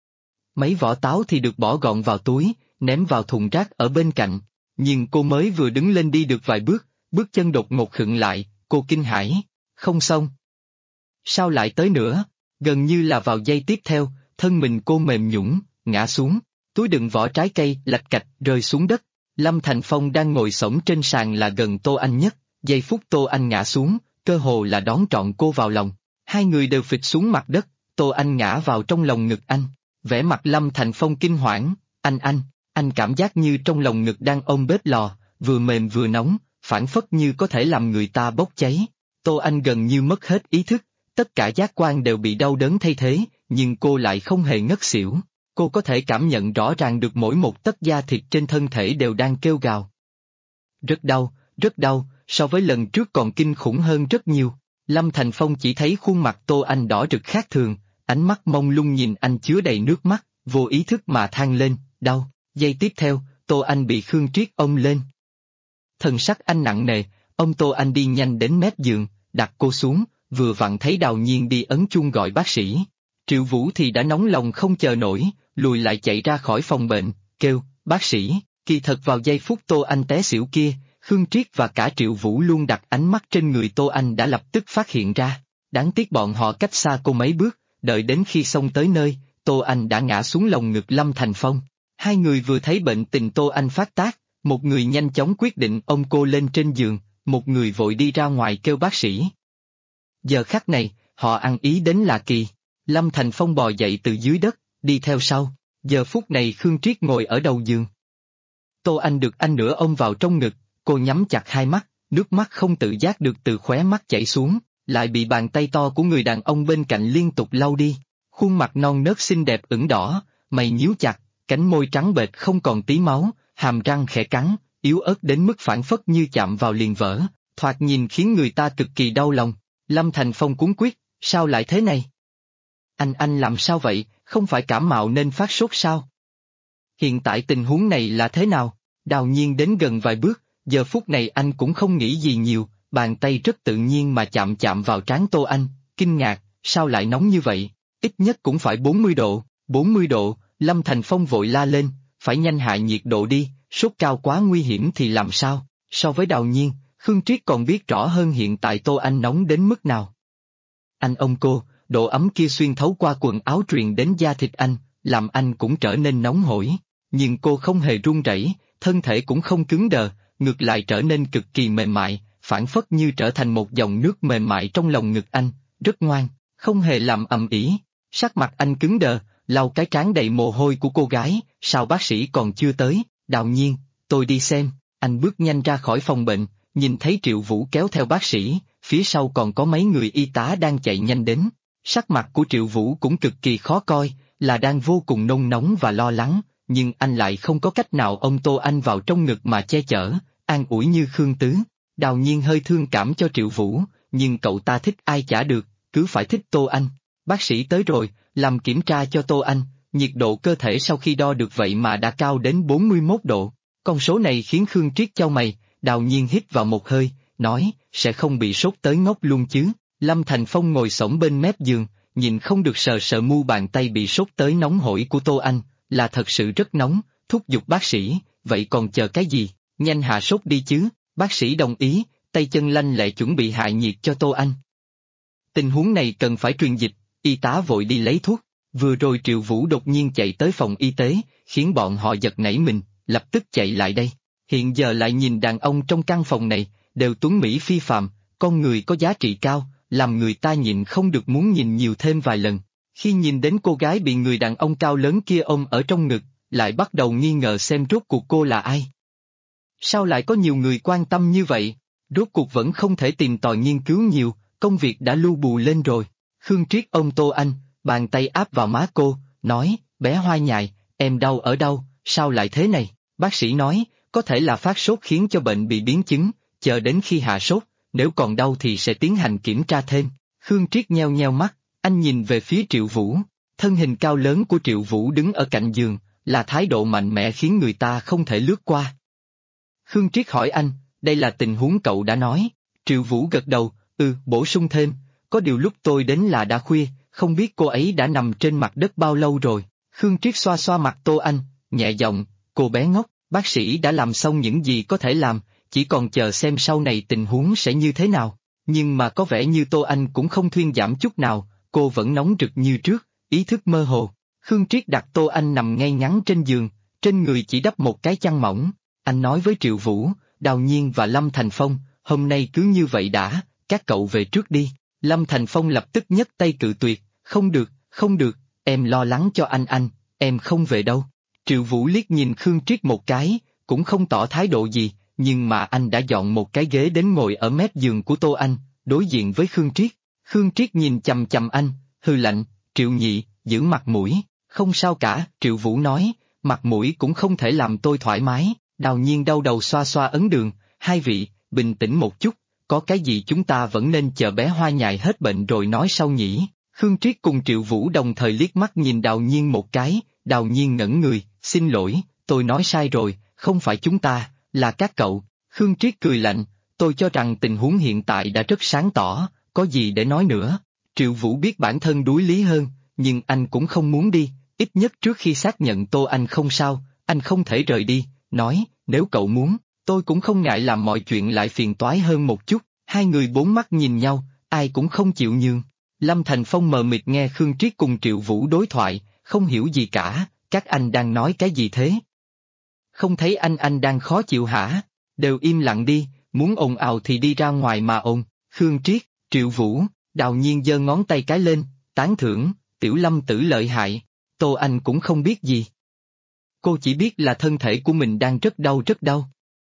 Mấy vỏ táo thì được bỏ gọn vào túi, ném vào thùng rác ở bên cạnh. Nhưng cô mới vừa đứng lên đi được vài bước, bước chân đột ngột khựng lại, cô kinh hãi. Không xong. Sao lại tới nữa? Gần như là vào giây tiếp theo, thân mình cô mềm nhũn, ngã xuống, túi đựng vỏ trái cây lạch cạch rơi xuống đất. Lâm Thành Phong đang ngồi xổm trên sàn là gần Tô Anh nhất, giây phút Tô Anh ngã xuống, cơ hồ là đón trọn cô vào lòng. Hai người đều phịch xuống mặt đất, Tô Anh ngã vào trong lòng ngực anh. Vẻ mặt Lâm Thành Phong kinh hoảng, anh cảm giác như trong lòng ngực đang ôm bếp lò, vừa mềm vừa nóng, phảng phất như có thể làm người ta bốc cháy. Tô Anh gần như mất hết ý thức, tất cả giác quan đều bị đau đớn thay thế, nhưng cô lại không hề ngất xỉu. Cô có thể cảm nhận rõ ràng được mỗi một tấc da thịt trên thân thể đều đang kêu gào. Rất đau, so với lần trước còn kinh khủng hơn rất nhiều. Lâm Thành Phong chỉ thấy khuôn mặt Tô Anh đỏ rực khác thường, ánh mắt mông lung nhìn anh chứa đầy nước mắt, vô ý thức mà than lên, đau. Giây tiếp theo, Tô Anh bị Khương Triết ôm lên. Thần sắc anh nặng nề, ông Tô Anh đi nhanh đến mép giường, đặt cô xuống, vừa vặn thấy Đào Nhiên đi ấn chuông gọi bác sĩ. Triệu Vũ thì đã nóng lòng không chờ nổi, lùi lại chạy ra khỏi phòng bệnh, kêu, bác sĩ. Kỳ thật vào giây phút Tô Anh té xỉu kia, Khương Triết và cả Triệu Vũ luôn đặt ánh mắt trên người Tô Anh đã lập tức phát hiện ra. Đáng tiếc bọn họ cách xa cô mấy bước, đợi đến khi xông tới nơi, Tô Anh đã ngã xuống lồng ngực Lâm Thành Phong. Hai người vừa thấy bệnh tình Tô Anh phát tác, một người nhanh chóng quyết định ôm cô lên trên giường, một người vội đi ra ngoài kêu bác sĩ. Giờ khắc này, họ ăn ý đến lạ kỳ. Lâm Thành Phong bò dậy từ dưới đất, đi theo sau. Giờ phút này Khương Triết ngồi ở đầu giường. Tô Anh được anh nửa ôm vào trong ngực, cô nhắm chặt hai mắt, nước mắt không tự giác được từ khóe mắt chảy xuống, lại bị bàn tay to của người đàn ông bên cạnh liên tục lau đi. Khuôn mặt non nớt xinh đẹp ửng đỏ, mày nhíu chặt, cánh môi trắng bệch không còn tí máu, hàm răng khẽ cắn, yếu ớt đến mức phảng phất như chạm vào liền vỡ, thoạt nhìn khiến người ta cực kỳ đau lòng. Lâm Thành Phong cuống quýt, sao lại thế này? Anh làm sao vậy, không phải cảm mạo nên phát sốt sao? Hiện tại tình huống này là thế nào? Đào Nhiên đến gần vài bước, giờ phút này anh cũng không nghĩ gì nhiều, bàn tay rất tự nhiên mà chạm vào trán Tô Anh, kinh ngạc, sao lại nóng như vậy? Ít nhất cũng phải 40 độ, 40 độ, Lâm Thành Phong vội la lên, phải nhanh hạ nhiệt độ đi, sốt cao quá nguy hiểm thì làm sao? So với Đào Nhiên, Khương Triết còn biết rõ hơn hiện tại Tô Anh nóng đến mức nào. Anh ôm cô, độ ấm kia xuyên thấu qua quần áo truyền đến da thịt anh, làm anh cũng trở nên nóng hổi. Nhưng cô không hề run rẩy, thân thể cũng không cứng đờ, ngược lại trở nên cực kỳ mềm mại, phảng phất như trở thành một dòng nước mềm mại trong lòng ngực anh, rất ngoan, không hề làm ầm ĩ. Sắc mặt anh cứng đờ, lau cái trán đầy mồ hôi của cô gái, sao bác sĩ còn chưa tới? Đào Nhiên, tôi đi xem. Anh bước nhanh ra khỏi phòng bệnh, nhìn thấy Triệu Vũ kéo theo bác sĩ, phía sau còn có mấy người y tá đang chạy nhanh đến. Sắc mặt của Triệu Vũ cũng cực kỳ khó coi, là đang vô cùng nôn nóng và lo lắng, nhưng anh lại không có cách nào ôm Tô Anh vào trong ngực mà che chở, an ủi như Khương Tứ. Đào Nhiên hơi thương cảm cho Triệu Vũ, nhưng cậu ta thích ai chả được, cứ phải thích Tô Anh. Bác sĩ tới rồi, làm kiểm tra cho Tô Anh, nhiệt độ cơ thể sau khi đo được vậy mà đã cao đến 41 độ. Con số này khiến Khương Triết chau mày, Đào Nhiên hít vào một hơi, nói, sẽ không bị sốt tới ngốc luôn chứ. Lâm Thành Phong ngồi xổm bên mép giường, nhìn không được sờ sờ mu bàn tay bị sốt tới nóng hổi của Tô Anh, là thật sự rất nóng, thúc giục bác sĩ, vậy còn chờ cái gì, nhanh hạ sốt đi chứ. Bác sĩ đồng ý, tay chân lanh lẹ chuẩn bị hạ nhiệt cho Tô Anh. Tình huống này cần phải truyền dịch, y tá vội đi lấy thuốc. Vừa rồi Triệu Vũ đột nhiên chạy tới phòng y tế, khiến bọn họ giật nảy mình, lập tức chạy lại đây. Hiện giờ lại nhìn đàn ông trong căn phòng này, đều tuấn mỹ phi phàm, con người có giá trị cao, làm người ta nhịn không được muốn nhìn nhiều thêm vài lần. Khi nhìn đến cô gái bị người đàn ông cao lớn kia ôm ở trong ngực, lại bắt đầu nghi ngờ xem rốt cuộc cô là ai. Sao lại có nhiều người quan tâm như vậy? Rốt cuộc vẫn không thể tìm tòi nghiên cứu nhiều, công việc đã lu bù lên rồi. Khương Triết ôm Tô Anh, bàn tay áp vào má cô, nói, bé Hoa Nhài, em đau ở đâu, sao lại thế này? Bác sĩ nói, có thể là phát sốt khiến cho bệnh bị biến chứng, chờ đến khi hạ sốt, nếu còn đau thì sẽ tiến hành kiểm tra thêm. Khương Triết nheo nheo mắt, anh nhìn về phía Triệu Vũ, thân hình cao lớn của Triệu Vũ đứng ở cạnh giường, là thái độ mạnh mẽ khiến người ta không thể lướt qua. Khương Triết hỏi anh, đây là tình huống cậu đã nói. Triệu Vũ gật đầu, bổ sung thêm, có điều lúc tôi đến là đã khuya, không biết cô ấy đã nằm trên mặt đất bao lâu rồi. Khương Triết xoa xoa mặt Tô Anh, nhẹ giọng, cô bé ngốc, bác sĩ đã làm xong những gì có thể làm, chỉ còn chờ xem sau này tình huống sẽ như thế nào. Nhưng mà có vẻ như Tô Anh cũng không thuyên giảm chút nào, cô vẫn nóng rực như trước, ý thức mơ hồ. Khương Triết đặt Tô Anh nằm ngay ngắn trên giường, trên người chỉ đắp một cái chăn mỏng. Anh nói với Triệu Vũ, Đào Nhiên và Lâm Thành Phong, hôm nay cứ như vậy đã, các cậu về trước đi. Lâm Thành Phong lập tức nhấc tay cự tuyệt, không được, không được, em lo lắng cho anh, em không về đâu. Triệu Vũ liếc nhìn Khương Triết một cái, cũng không tỏ thái độ gì, nhưng mà anh đã dọn một cái ghế đến ngồi ở mép giường của Tô Anh, đối diện với Khương Triết. Khương Triết nhìn chằm chằm anh, hừ lạnh, Triệu Nhị, giữ mặt mũi, không sao cả, Triệu Vũ nói, mặt mũi cũng không thể làm tôi thoải mái. Đào Nhiên đau đầu xoa xoa ấn đường, hai vị, bình tĩnh một chút, có cái gì chúng ta vẫn nên chờ bé Hoa Nhài hết bệnh rồi nói sau nhỉ. Khương Triết cùng Triệu Vũ đồng thời liếc mắt nhìn Đào Nhiên một cái, Đào Nhiên ngẩn người, xin lỗi, tôi nói sai rồi, không phải chúng ta, là các cậu. Khương Triết cười lạnh, tôi cho rằng tình huống hiện tại đã rất sáng tỏ, có gì để nói nữa. Triệu Vũ biết bản thân đuối lý hơn, nhưng anh cũng không muốn đi, ít nhất trước khi xác nhận Tô Anh không sao, anh không thể rời đi, nói, nếu cậu muốn, tôi cũng không ngại làm mọi chuyện lại phiền toái hơn một chút. Hai người bốn mắt nhìn nhau, ai cũng không chịu nhường. Lâm Thành Phong mờ mịt nghe Khương Triết cùng Triệu Vũ đối thoại, không hiểu gì cả, các anh đang nói cái gì thế? Không thấy anh đang khó chịu hả? Đều im lặng đi, muốn ồn ào thì đi ra ngoài mà ồn. Khương Triết, Triệu Vũ, Đào Nhiên giơ ngón tay cái lên, tán thưởng, Tiểu Lâm tử lợi hại. Tô Anh cũng không biết gì. Cô chỉ biết là thân thể của mình đang rất đau rất đau.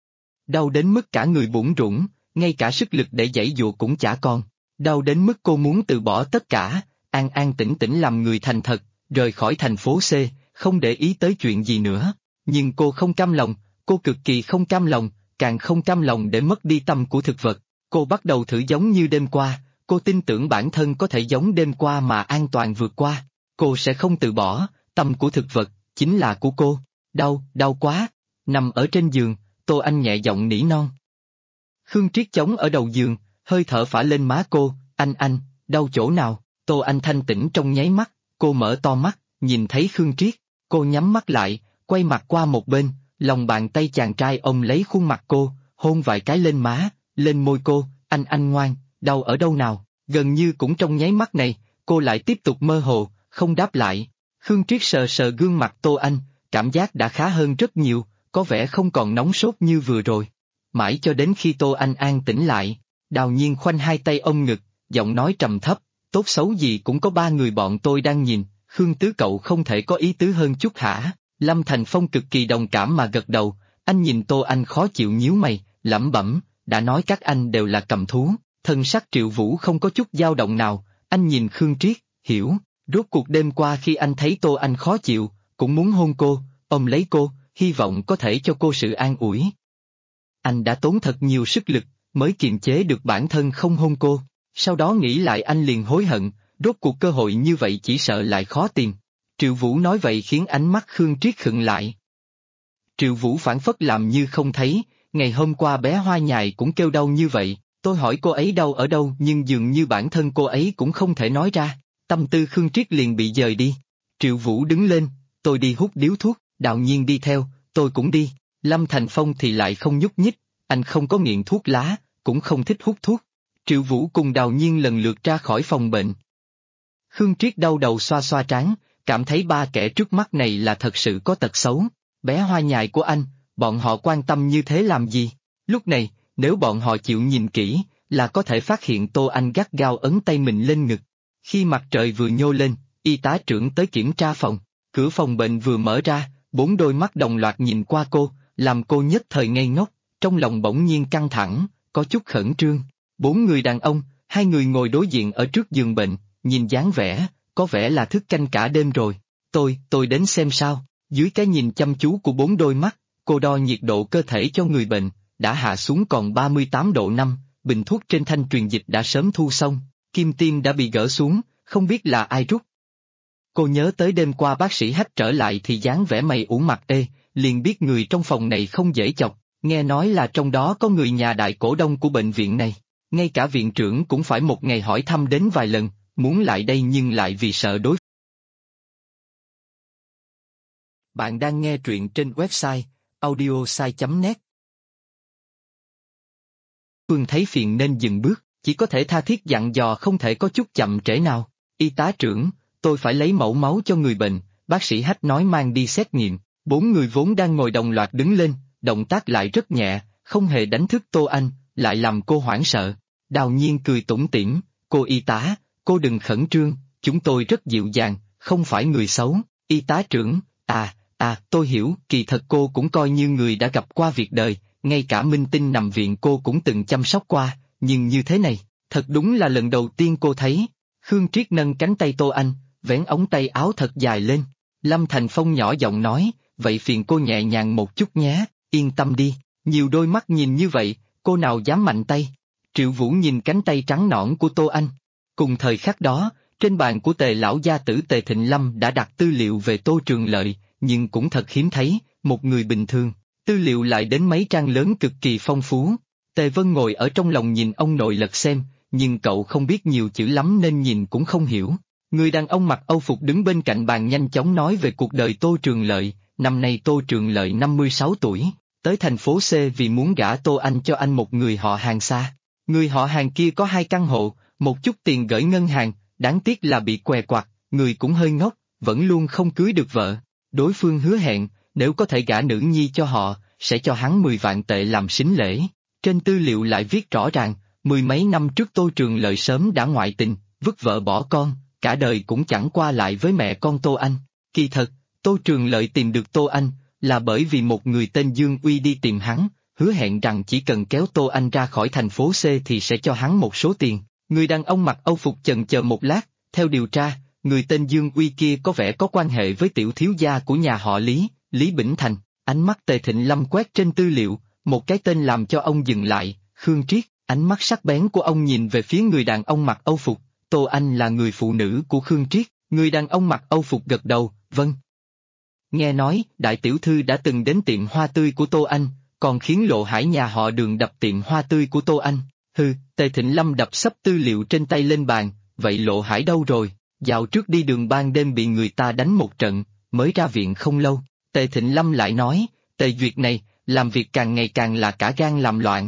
Đau đến mức cả người bủn rủn, ngay cả sức lực để giãy giụa cũng chả còn. Đau đến mức cô muốn từ bỏ tất cả, an an tĩnh tĩnh làm người thành thật, rời khỏi thành phố C, không để ý tới chuyện gì nữa. Nhưng cô không cam lòng, cô cực kỳ không cam lòng, càng không cam lòng để mất đi tâm của thực vật. Cô bắt đầu thử giống như đêm qua, cô tin tưởng bản thân có thể giống đêm qua mà an toàn vượt qua. Cô sẽ không từ bỏ, tâm của thực vật, chính là của cô. Đau quá. Nằm ở trên giường, Tô Anh nhẹ giọng nỉ non. Khương Triết chống ở đầu giường, hơi thở phả lên má cô, anh, đau chỗ nào? Tô Anh thanh tĩnh trong nháy mắt, cô mở to mắt, nhìn thấy Khương Triết, cô nhắm mắt lại, quay mặt qua một bên, lòng bàn tay chàng trai ôm lấy khuôn mặt cô, hôn vài cái lên má, lên môi cô, anh ngoan, đau ở đâu nào? Gần như cũng trong nháy mắt này, cô lại tiếp tục mơ hồ, không đáp lại. Khương Triết sờ sờ gương mặt Tô Anh, cảm giác đã khá hơn rất nhiều, có vẻ không còn nóng sốt như vừa rồi. Mãi cho đến khi Tô Anh an tĩnh lại, Đào Nhiên khoanh hai tay ôm ngực, giọng nói trầm thấp, tốt xấu gì cũng có ba người bọn tôi đang nhìn, Khương tứ cậu không thể có ý tứ hơn chút hả? Lâm Thành Phong cực kỳ đồng cảm mà gật đầu, anh nhìn Tô Anh khó chịu nhíu mày, lẩm bẩm, đã nói các anh đều là cầm thú, thân sắc Triệu Vũ không có chút dao động nào, anh nhìn Khương Triết, hiểu, rốt cuộc đêm qua khi anh thấy Tô Anh khó chịu, cũng muốn hôn cô, ôm lấy cô, hy vọng có thể cho cô sự an ủi. Anh đã tốn thật nhiều sức lực, mới kiềm chế được bản thân không hôn cô, sau đó nghĩ lại anh liền hối hận, rốt cuộc cơ hội như vậy chỉ sợ lại khó tìm. Triệu Vũ nói vậy khiến ánh mắt Khương Triết khựng lại. Triệu Vũ phản phất làm như không thấy, ngày hôm qua bé Hoa Nhài cũng kêu đau như vậy, tôi hỏi cô ấy đau ở đâu nhưng dường như bản thân cô ấy cũng không thể nói ra, tâm tư Khương Triết liền bị dời đi. Triệu Vũ đứng lên, tôi đi hút điếu thuốc, Đào Nhiên đi theo, tôi cũng đi, Lâm Thành Phong thì lại không nhúc nhích, anh không có nghiện thuốc lá, cũng không thích hút thuốc. Triệu Vũ cùng Đào Nhiên lần lượt ra khỏi phòng bệnh. Khương Triết đau đầu xoa xoa trán, cảm thấy ba kẻ trước mắt này là thật sự có tật xấu. Bé Hoa Nhài của anh, bọn họ quan tâm như thế làm gì? Lúc này, nếu bọn họ chịu nhìn kỹ, là có thể phát hiện Tô Anh gắt gao ấn tay mình lên ngực. Khi mặt trời vừa nhô lên, y tá trưởng tới kiểm tra phòng, cửa phòng bệnh vừa mở ra, bốn đôi mắt đồng loạt nhìn qua cô, làm cô nhất thời ngây ngốc, trong lòng bỗng nhiên căng thẳng, có chút khẩn trương. Bốn người đàn ông, hai người ngồi đối diện ở trước giường bệnh, nhìn dáng vẻ, có vẻ là thức canh cả đêm rồi. Tôi đến xem sao. Dưới cái nhìn chăm chú của bốn đôi mắt, cô đo nhiệt độ cơ thể cho người bệnh, đã hạ xuống còn 38 độ 5, bình thuốc trên thanh truyền dịch đã sớm thu xong, kim tiêm đã bị gỡ xuống, không biết là ai rút. Cô nhớ tới đêm qua bác sĩ Hách trở lại thì dáng vẻ mày ủ mặt liền biết người trong phòng này không dễ chọc, nghe nói là trong đó có người nhà đại cổ đông của bệnh viện này. Ngay cả viện trưởng cũng phải một ngày hỏi thăm đến vài lần, muốn lại đây nhưng lại vì sợ đối. Bạn đang nghe truyện trên website audiosai.net. Phương thấy phiền nên dừng bước, chỉ có thể tha thiết dặn dò không thể có chút chậm trễ nào. Y tá trưởng, tôi phải lấy mẫu máu cho người bệnh, bác sĩ Hách nói mang đi xét nghiệm. Bốn người vốn đang ngồi đồng loạt đứng lên, động tác lại rất nhẹ, không hề đánh thức Tô Anh, lại làm cô hoảng sợ. Đào Nhiên cười tủm tỉm, cô y tá, cô đừng khẩn trương, chúng tôi rất dịu dàng, không phải người xấu. Y tá trưởng, tôi hiểu, kỳ thật cô cũng coi như người đã gặp qua việc đời, ngay cả minh tinh nằm viện cô cũng từng chăm sóc qua, nhưng như thế này, thật đúng là lần đầu tiên cô thấy. Khương Triết nâng cánh tay Tô Anh, vén ống tay áo thật dài lên. Lâm Thành Phong nhỏ giọng nói, vậy phiền cô nhẹ nhàng một chút nhé, yên tâm đi, nhiều đôi mắt nhìn như vậy, cô nào dám mạnh tay. Triệu Vũ nhìn cánh tay trắng nõn của Tô Anh. Cùng thời khắc đó, trên bàn của Tề lão gia tử Tề Thịnh Lâm đã đặt tư liệu về Tô Trường Lợi, nhưng cũng thật hiếm thấy, một người bình thường, tư liệu lại đến mấy trang lớn cực kỳ phong phú. Tề Vân ngồi ở trong lòng nhìn ông nội lật xem, nhưng cậu không biết nhiều chữ lắm nên nhìn cũng không hiểu. Người đàn ông mặc Âu phục đứng bên cạnh bàn nhanh chóng nói về cuộc đời Tô Trường Lợi. Năm nay Tô Trường Lợi 56 tuổi, tới thành phố C vì muốn gả Tô Anh cho anh một người họ hàng xa. Người họ hàng kia có 2 căn hộ, một chút tiền gửi ngân hàng, đáng tiếc là bị què quặt, người cũng hơi ngốc, vẫn luôn không cưới được vợ. Đối phương hứa hẹn, nếu có thể gả nữ nhi cho họ, sẽ cho hắn 10 vạn tệ làm sính lễ. Trên tư liệu lại viết rõ ràng, 10 mấy năm trước Tô Trường Lợi sớm đã ngoại tình, vứt vợ bỏ con, cả đời cũng chẳng qua lại với mẹ con Tô Anh. Kỳ thật, Tô Trường Lợi tìm được Tô Anh, là bởi vì một người tên Dương Uy đi tìm hắn, hứa hẹn rằng chỉ cần kéo Tô Anh ra khỏi thành phố C thì sẽ cho hắn một số tiền. Người đàn ông mặc Âu phục chần chờ một lát, theo điều tra, người tên Dương Uy kia có vẻ có quan hệ với tiểu thiếu gia của nhà họ Lý, Lý Bỉnh Thành. Ánh mắt Tề Thịnh Lâm quét trên tư liệu, một cái tên làm cho ông dừng lại, Khương Triết. Ánh mắt sắc bén của ông nhìn về phía người đàn ông mặc Âu phục, Tô Anh là người phụ nữ của Khương Triết. Người đàn ông mặc Âu phục gật đầu, vâng. Nghe nói, đại tiểu thư đã từng đến tiệm hoa tươi của Tô Anh, còn khiến Lộ Hải nhà họ Đường đập tiệm hoa tươi của Tô Anh. Hừ, Tề Thịnh Lâm đập sấp tư liệu trên tay lên bàn, vậy Lộ Hải đâu rồi? Dạo trước đi đường ban đêm bị người ta đánh một trận, mới ra viện không lâu. Tề Thịnh Lâm lại nói, Tề Duyệt này, làm việc càng ngày càng là cả gan làm loạn.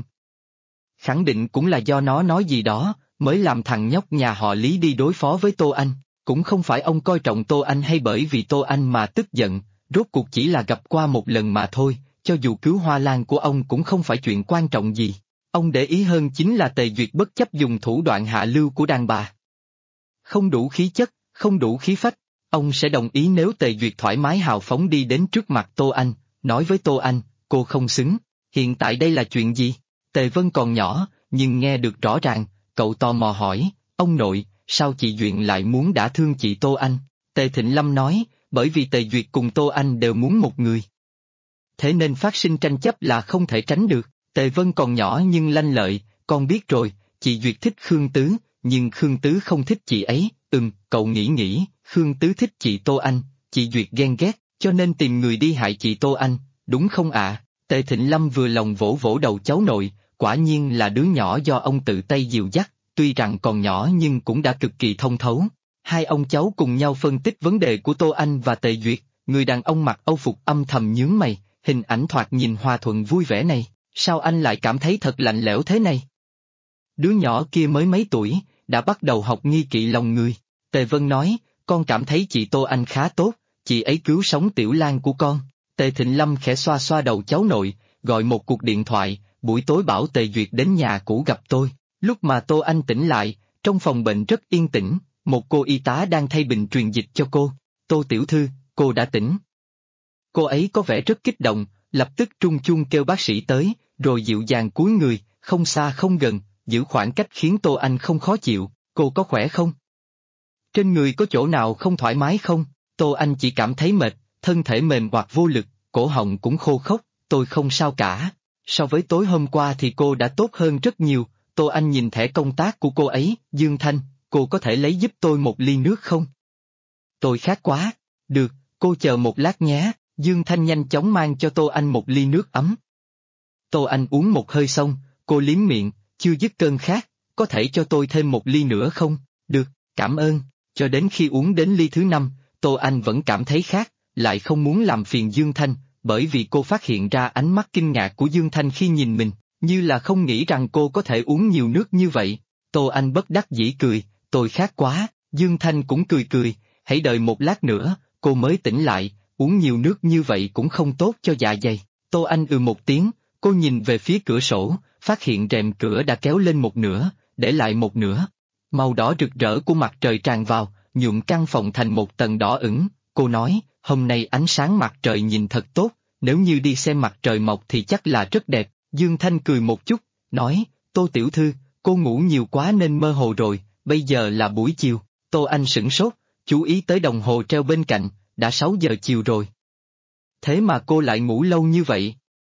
Khẳng định cũng là do nó nói gì đó, mới làm thằng nhóc nhà họ Lý đi đối phó với Tô Anh. Cũng không phải ông coi trọng Tô Anh hay bởi vì Tô Anh mà tức giận, rốt cuộc chỉ là gặp qua một lần mà thôi, cho dù cứu Hoa Lan của ông cũng không phải chuyện quan trọng gì. Ông để ý hơn chính là Tề Duyệt bất chấp dùng thủ đoạn hạ lưu của đàn bà. Không đủ khí chất, không đủ khí phách, ông sẽ đồng ý nếu Tề Duyệt thoải mái hào phóng đi đến trước mặt Tô Anh, nói với Tô Anh, cô không xứng. Hiện tại đây là chuyện gì? Tề Vân còn nhỏ, nhưng nghe được rõ ràng, cậu tò mò hỏi, ông nội, sao chị Duyện lại muốn đả thương chị Tô Anh? Tề Thịnh Lâm nói, bởi vì Tề Duyệt cùng Tô Anh đều muốn một người. Thế nên phát sinh tranh chấp là không thể tránh được. Tề Vân còn nhỏ nhưng lanh lợi, con biết rồi, chị Duyệt thích Khương Tứ, nhưng Khương Tứ không thích chị ấy. Cậu nghĩ, Khương Tứ thích chị Tô Anh, chị Duyệt ghen ghét, cho nên tìm người đi hại chị Tô Anh, đúng không ạ? Tề Thịnh Lâm vừa lòng vỗ vỗ đầu cháu nội, quả nhiên là đứa nhỏ do ông tự tay dìu dắt, tuy rằng còn nhỏ nhưng cũng đã cực kỳ thông thấu. Hai ông cháu cùng nhau phân tích vấn đề của Tô Anh và Tề Duyệt, người đàn ông mặc Âu phục âm thầm nhướng mày, hình ảnh thoạt nhìn hòa thuận vui vẻ này, sao anh lại cảm thấy thật lạnh lẽo thế này? Đứa nhỏ kia mới mấy tuổi, đã bắt đầu học nghi kỵ lòng người. Tề Vân nói, con cảm thấy chị Tô Anh khá tốt, chị ấy cứu sống Tiểu Lan của con. Tề Thịnh Lâm khẽ xoa xoa đầu cháu nội, gọi một cuộc điện thoại, buổi tối bảo Tề Duyệt đến nhà cũ gặp tôi. Lúc mà Tô Anh tỉnh lại, trong phòng bệnh rất yên tĩnh, một cô y tá đang thay bình truyền dịch cho cô. Tô tiểu thư, cô đã tỉnh. Cô ấy có vẻ rất kích động, lập tức trung chung kêu bác sĩ tới, rồi dịu dàng cúi người, không xa không gần, giữ khoảng cách khiến Tô Anh không khó chịu. Cô có khỏe không? Trên người có chỗ nào không thoải mái không? Tô Anh chỉ cảm thấy mệt, thân thể mềm hoặc vô lực, cổ họng cũng khô khốc. Tôi không sao cả. So với tối hôm qua thì cô đã tốt hơn rất nhiều. Tô Anh nhìn thẻ công tác của cô ấy, Dương Thanh, cô có thể lấy giúp tôi một ly nước không? Tôi khát quá. Được, cô chờ một lát nhé. Dương Thanh nhanh chóng mang cho Tô Anh một ly nước ấm. Tô Anh uống một hơi xong, cô liếm miệng, chưa dứt cơn khát, có thể cho tôi thêm một ly nữa không? Được, cảm ơn. Cho đến khi uống đến ly thứ 5, Tô Anh vẫn cảm thấy khát, lại không muốn làm phiền Dương Thanh, bởi vì cô phát hiện ra ánh mắt kinh ngạc của Dương Thanh khi nhìn mình, như là không nghĩ rằng cô có thể uống nhiều nước như vậy. Tô Anh bất đắc dĩ cười, tôi khát quá. Dương Thanh cũng cười cười, hãy đợi một lát nữa, cô mới tỉnh lại, uống nhiều nước như vậy cũng không tốt cho dạ dày. Tô Anh một tiếng, cô nhìn về phía cửa sổ, phát hiện rèm cửa đã kéo lên một nửa, để lại một nửa. Màu đỏ rực rỡ của mặt trời tràn vào, nhuộm căn phòng thành một tầng đỏ ửng. Cô nói, hôm nay ánh sáng mặt trời nhìn thật tốt, nếu như đi xem mặt trời mọc thì chắc là rất đẹp. Dương Thanh cười một chút, nói, Tô tiểu thư, cô ngủ nhiều quá nên mơ hồ rồi, bây giờ là buổi chiều. Tô Anh sửng sốt, chú ý tới đồng hồ treo bên cạnh, đã 6 giờ chiều rồi. Thế mà cô lại ngủ lâu như vậy.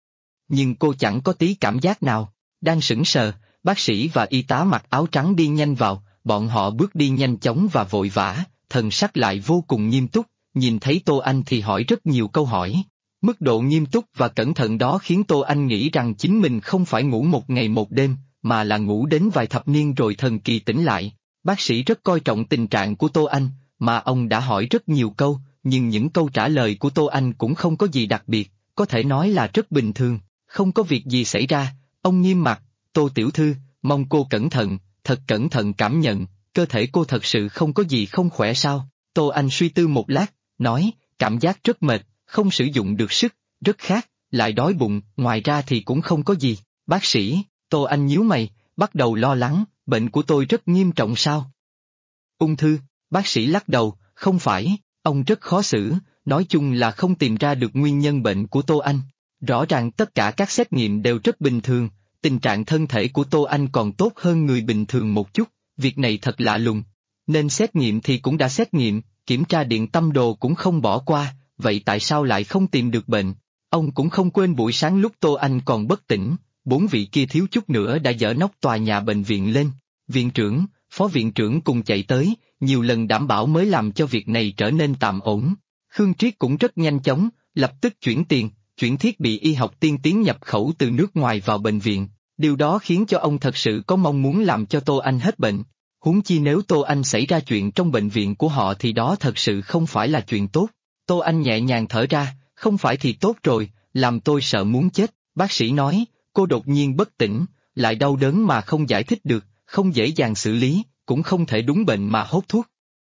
Nhưng cô chẳng có tí cảm giác nào, đang sững sờ, bác sĩ và y tá mặc áo trắng đi nhanh vào, bọn họ bước đi nhanh chóng và vội vã, thần sắc lại vô cùng nghiêm túc, nhìn thấy Tô Anh thì hỏi rất nhiều câu hỏi. Mức độ nghiêm túc và cẩn thận đó khiến Tô Anh nghĩ rằng chính mình không phải ngủ một ngày một đêm, mà là ngủ đến vài thập niên rồi thần kỳ tỉnh lại. Bác sĩ rất coi trọng tình trạng của Tô Anh, mà ông đã hỏi rất nhiều câu, nhưng những câu trả lời của Tô Anh cũng không có gì đặc biệt, có thể nói là rất bình thường, không có việc gì xảy ra. Ông nghiêm mặt, Tô tiểu thư, mong cô cẩn thận, thật cẩn thận cảm nhận, cơ thể cô thật sự không có gì không khỏe sao? Tô Anh suy tư một lát, nói, cảm giác rất mệt, không sử dụng được sức, rất khát, lại đói bụng, ngoài ra thì cũng không có gì. Bác sĩ, Tô Anh nhíu mày, bắt đầu lo lắng, bệnh của tôi rất nghiêm trọng sao? Ung thư, bác sĩ lắc đầu, không phải, ông rất khó xử, nói chung là không tìm ra được nguyên nhân bệnh của Tô Anh. Rõ ràng tất cả các xét nghiệm đều rất bình thường, tình trạng thân thể của Tô Anh còn tốt hơn người bình thường một chút, việc này thật lạ lùng. Nên xét nghiệm thì cũng đã xét nghiệm, kiểm tra điện tâm đồ cũng không bỏ qua, vậy tại sao lại không tìm được bệnh? Ông cũng không quên buổi sáng lúc Tô Anh còn bất tỉnh, 4 vị kia thiếu chút nữa đã dỡ nóc tòa nhà bệnh viện lên. Viện trưởng, phó viện trưởng cùng chạy tới, nhiều lần đảm bảo mới làm cho việc này trở nên tạm ổn. Khương Triết cũng rất nhanh chóng, lập tức chuyển tiền, chuyển thiết bị y học tiên tiến nhập khẩu từ nước ngoài vào bệnh viện. Điều đó khiến cho ông thật sự có mong muốn làm cho Tô Anh hết bệnh. Huống chi nếu Tô Anh xảy ra chuyện trong bệnh viện của họ thì đó thật sự không phải là chuyện tốt. Tô Anh nhẹ nhàng thở ra, không phải thì tốt rồi, làm tôi sợ muốn chết. Bác sĩ nói, cô đột nhiên bất tỉnh, lại đau đớn mà không giải thích được, không dễ dàng xử lý, cũng không thể đúng bệnh mà hốt thuốc.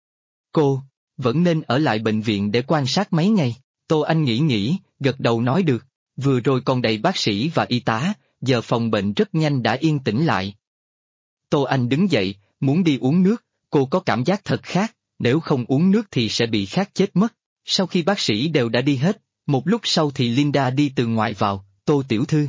Cô, vẫn nên ở lại bệnh viện để quan sát mấy ngày. Tô Anh nghĩ, gật đầu nói được, vừa rồi còn đầy bác sĩ và y tá, giờ phòng bệnh rất nhanh đã yên tĩnh lại. Tô Anh đứng dậy, muốn đi uống nước, cô có cảm giác thật khát, nếu không uống nước thì sẽ bị khát chết mất. Sau khi bác sĩ đều đã đi hết, một lúc sau thì Linda đi từ ngoài vào, Tô tiểu thư.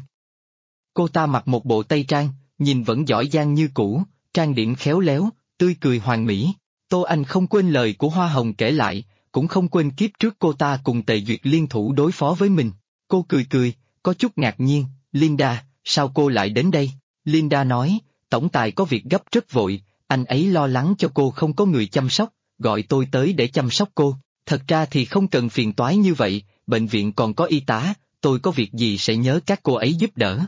Cô ta mặc một bộ tây trang, nhìn vẫn giỏi giang như cũ, trang điểm khéo léo, tươi cười hoàn mỹ. Tô Anh không quên lời của Hoa Hồng kể lại, cũng không quên kiếp trước cô ta cùng Tề Duyệt liên thủ đối phó với mình. Cô cười, có chút ngạc nhiên, Linda, sao cô lại đến đây? Linda nói, tổng tài có việc gấp rất vội, anh ấy lo lắng cho cô không có người chăm sóc, gọi tôi tới để chăm sóc cô. Thật ra thì không cần phiền toái như vậy, bệnh viện còn có y tá, tôi có việc gì sẽ nhớ các cô ấy giúp đỡ.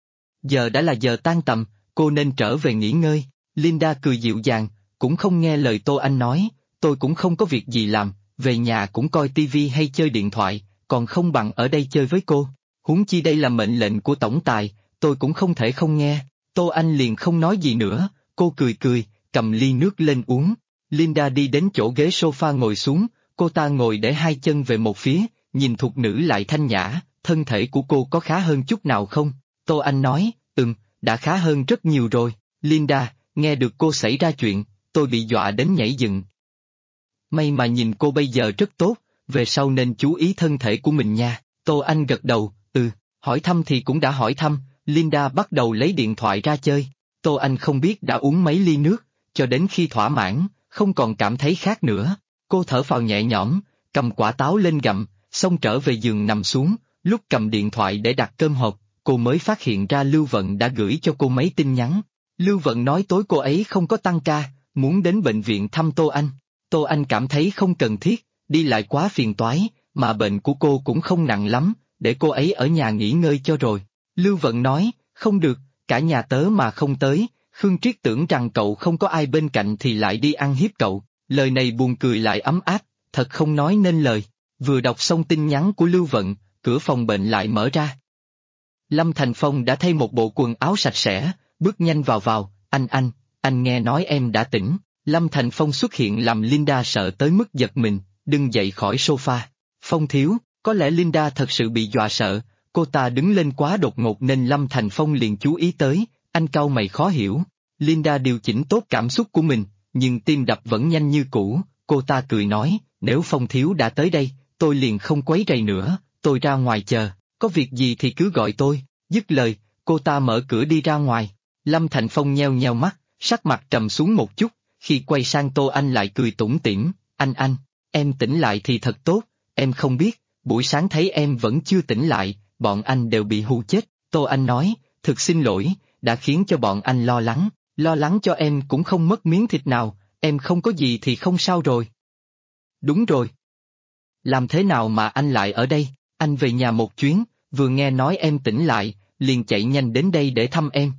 Giờ đã là giờ tan tầm, cô nên trở về nghỉ ngơi. Linda cười dịu dàng, cũng không nghe lời Tô Anh nói, tôi cũng không có việc gì làm, về nhà cũng coi tivi hay chơi điện thoại, còn không bằng ở đây chơi với cô. Huống chi đây là mệnh lệnh của tổng tài, tôi cũng không thể không nghe. Tô Anh liền không nói gì nữa, cô cười, cầm ly nước lên uống. Linda đi đến chỗ ghế sofa ngồi xuống, cô ta ngồi để hai chân về một phía, nhìn thục nữ lại thanh nhã, thân thể của cô có khá hơn chút nào không? Tô Anh nói, đã khá hơn rất nhiều rồi. Linda, nghe được cô xảy ra chuyện, tôi bị dọa đến nhảy dựng. May mà nhìn cô bây giờ rất tốt, về sau nên chú ý thân thể của mình nha. Tô Anh gật đầu, hỏi thăm thì cũng đã hỏi thăm. Linda bắt đầu lấy điện thoại ra chơi. Tô Anh không biết đã uống mấy ly nước, cho đến khi thỏa mãn, không còn cảm thấy khát nữa. Cô thở phào nhẹ nhõm, cầm quả táo lên gặm, xong trở về giường nằm xuống. Lúc cầm điện thoại để đặt cơm hộp, cô mới phát hiện ra Lưu Vận đã gửi cho cô mấy tin nhắn. Lưu Vận nói tối cô ấy không có tăng ca, muốn đến bệnh viện thăm Tô Anh. Tô Anh cảm thấy không cần thiết, đi lại quá phiền toái, mà bệnh của cô cũng không nặng lắm, để cô ấy ở nhà nghỉ ngơi cho rồi. Lưu Vận nói, không được, cả nhà tớ mà không tới, Khương Triết tưởng rằng cậu không có ai bên cạnh thì lại đi ăn hiếp cậu. Lời này buồn cười lại ấm áp, thật không nói nên lời. Vừa đọc xong tin nhắn của Lưu Vận, cửa phòng bệnh lại mở ra. Lâm Thành Phong đã thay một bộ quần áo sạch sẽ, bước nhanh vào, anh nghe nói em đã tỉnh. Lâm Thành Phong xuất hiện làm Linda sợ tới mức giật mình, đứng dậy khỏi sofa. Phong thiếu, có lẽ Linda thật sự bị dọa sợ, cô ta đứng lên quá đột ngột nên Lâm Thành Phong liền chú ý tới, anh cau mày khó hiểu. Linda điều chỉnh tốt cảm xúc của mình, nhưng tim đập vẫn nhanh như cũ, cô ta cười nói, nếu Phong thiếu đã tới đây, tôi liền không quấy rầy nữa, tôi ra ngoài chờ, có việc gì thì cứ gọi tôi, dứt lời, cô ta mở cửa đi ra ngoài. Lâm Thành Phong nheo nheo mắt, sắc mặt trầm xuống một chút, khi quay sang Tô Anh lại cười tủm tỉm, anh, em tỉnh lại thì thật tốt, em không biết, buổi sáng thấy em vẫn chưa tỉnh lại, bọn anh đều bị hù chết, Tô Anh nói, thực xin lỗi, đã khiến cho bọn anh lo lắng cho em cũng không mất miếng thịt nào, em không có gì thì không sao rồi. Đúng rồi. Làm thế nào mà anh lại ở đây, anh về nhà một chuyến, vừa nghe nói em tỉnh lại, liền chạy nhanh đến đây để thăm em.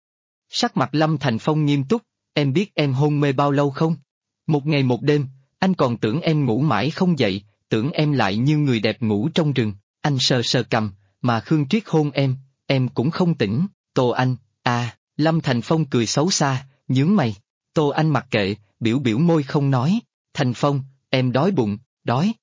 Sắc mặt Lâm Thành Phong nghiêm túc, em biết em hôn mê bao lâu không? Một ngày một đêm, anh còn tưởng em ngủ mãi không dậy, tưởng em lại như người đẹp ngủ trong rừng, anh sờ sờ cằm, mà Khương Triết hôn em cũng không tỉnh, Tô Anh, Lâm Thành Phong cười xấu xa, nhướng mày, Tô Anh mặc kệ, biểu biểu môi không nói, Thành Phong, em đói bụng, đói.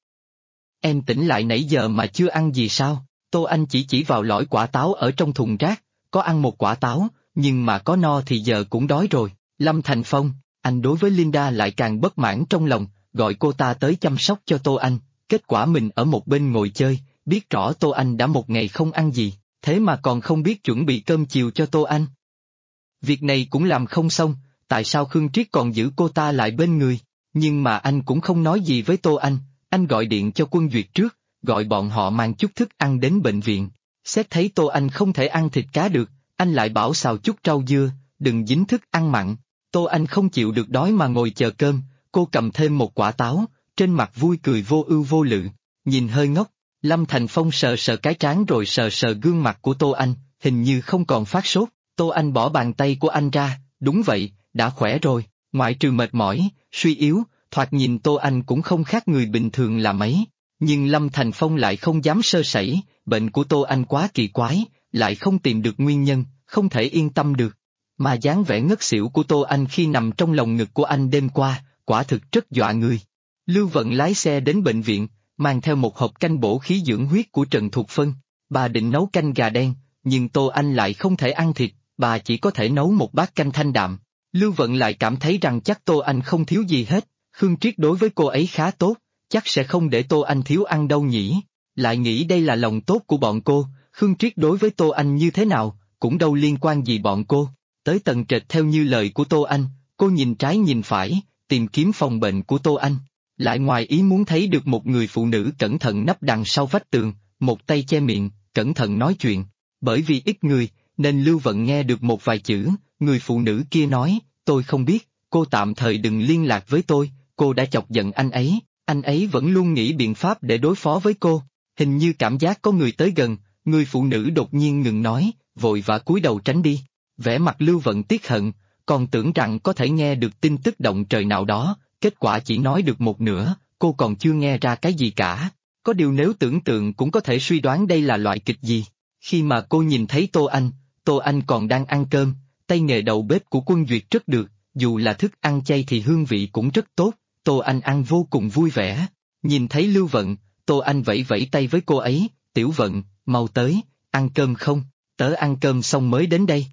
Em tỉnh lại nãy giờ mà chưa ăn gì sao? Tô Anh chỉ vào lõi quả táo ở trong thùng rác, có ăn một quả táo, nhưng mà có no thì giờ cũng đói rồi. Lâm Thành Phong, anh đối với Linda lại càng bất mãn trong lòng, gọi cô ta tới chăm sóc cho Tô Anh, kết quả mình ở một bên ngồi chơi, biết rõ Tô Anh đã một ngày không ăn gì, thế mà còn không biết chuẩn bị cơm chiều cho Tô Anh. Việc này cũng làm không xong, tại sao Khương Triết còn giữ cô ta lại bên người, nhưng mà anh cũng không nói gì với Tô anh gọi điện cho Quân Duyệt trước, gọi bọn họ mang chút thức ăn đến bệnh viện. Xét thấy Tô Anh không thể ăn thịt cá được, anh lại bảo xào chút rau dưa, đừng dính thức ăn mặn. Tô Anh không chịu được đói mà ngồi chờ cơm, cô cầm thêm một quả táo, trên mặt vui cười vô ưu vô lự, nhìn hơi ngốc. Lâm Thành Phong sờ sờ cái trán rồi sờ sờ gương mặt của Tô Anh, hình như không còn phát sốt. Tô Anh bỏ bàn tay của anh ra, đúng vậy, đã khỏe rồi, ngoại trừ mệt mỏi, suy yếu, thoạt nhìn Tô Anh cũng không khác người bình thường là mấy. Nhưng Lâm Thành Phong lại không dám sơ sẩy, bệnh của Tô Anh quá kỳ quái, lại không tìm được nguyên nhân, không thể yên tâm được. Mà dáng vẻ ngất xỉu của Tô Anh khi nằm trong lòng ngực của anh đêm qua, quả thực rất dọa người. Lưu Vận lái xe đến bệnh viện, mang theo một hộp canh bổ khí dưỡng huyết của Trần Thục Phân. Bà định nấu canh gà đen, nhưng Tô Anh lại không thể ăn thịt, bà chỉ có thể nấu một bát canh thanh đạm. Lưu Vận lại cảm thấy rằng chắc Tô Anh không thiếu gì hết, Khương Triết đối với cô ấy khá tốt, chắc sẽ không để Tô Anh thiếu ăn đâu nhỉ. Lại nghĩ đây là lòng tốt của bọn cô, Khương Triết đối với Tô Anh như thế nào, cũng đâu liên quan gì bọn cô. Tới tầng trệt theo như lời của Tô Anh, cô nhìn trái nhìn phải, tìm kiếm phòng bệnh của Tô Anh. Lại ngoài ý muốn thấy được một người phụ nữ cẩn thận nấp đằng sau vách tường, một tay che miệng, cẩn thận nói chuyện. Bởi vì ít người, nên Lưu Vận nghe được một vài chữ, người phụ nữ kia nói, tôi không biết, cô tạm thời đừng liên lạc với tôi, cô đã chọc giận anh ấy vẫn luôn nghĩ biện pháp để đối phó với cô. Hình như cảm giác có người tới gần, người phụ nữ đột nhiên ngừng nói, vội vã cúi đầu tránh đi. Vẻ mặt Lưu Vận tiếc hận, còn tưởng rằng có thể nghe được tin tức động trời nào đó, kết quả chỉ nói được một nửa, cô còn chưa nghe ra cái gì cả. Có điều nếu tưởng tượng cũng có thể suy đoán đây là loại kịch gì. Khi mà cô nhìn thấy Tô Anh còn đang ăn cơm, tay nghề đầu bếp của Quân Duyệt rất được, dù là thức ăn chay thì hương vị cũng rất tốt, Tô Anh ăn vô cùng vui vẻ. Nhìn thấy Lưu Vận, Tô Anh vẫy vẫy tay với cô ấy, Tiểu Vận, mau tới, ăn cơm không, tớ ăn cơm xong mới đến đây.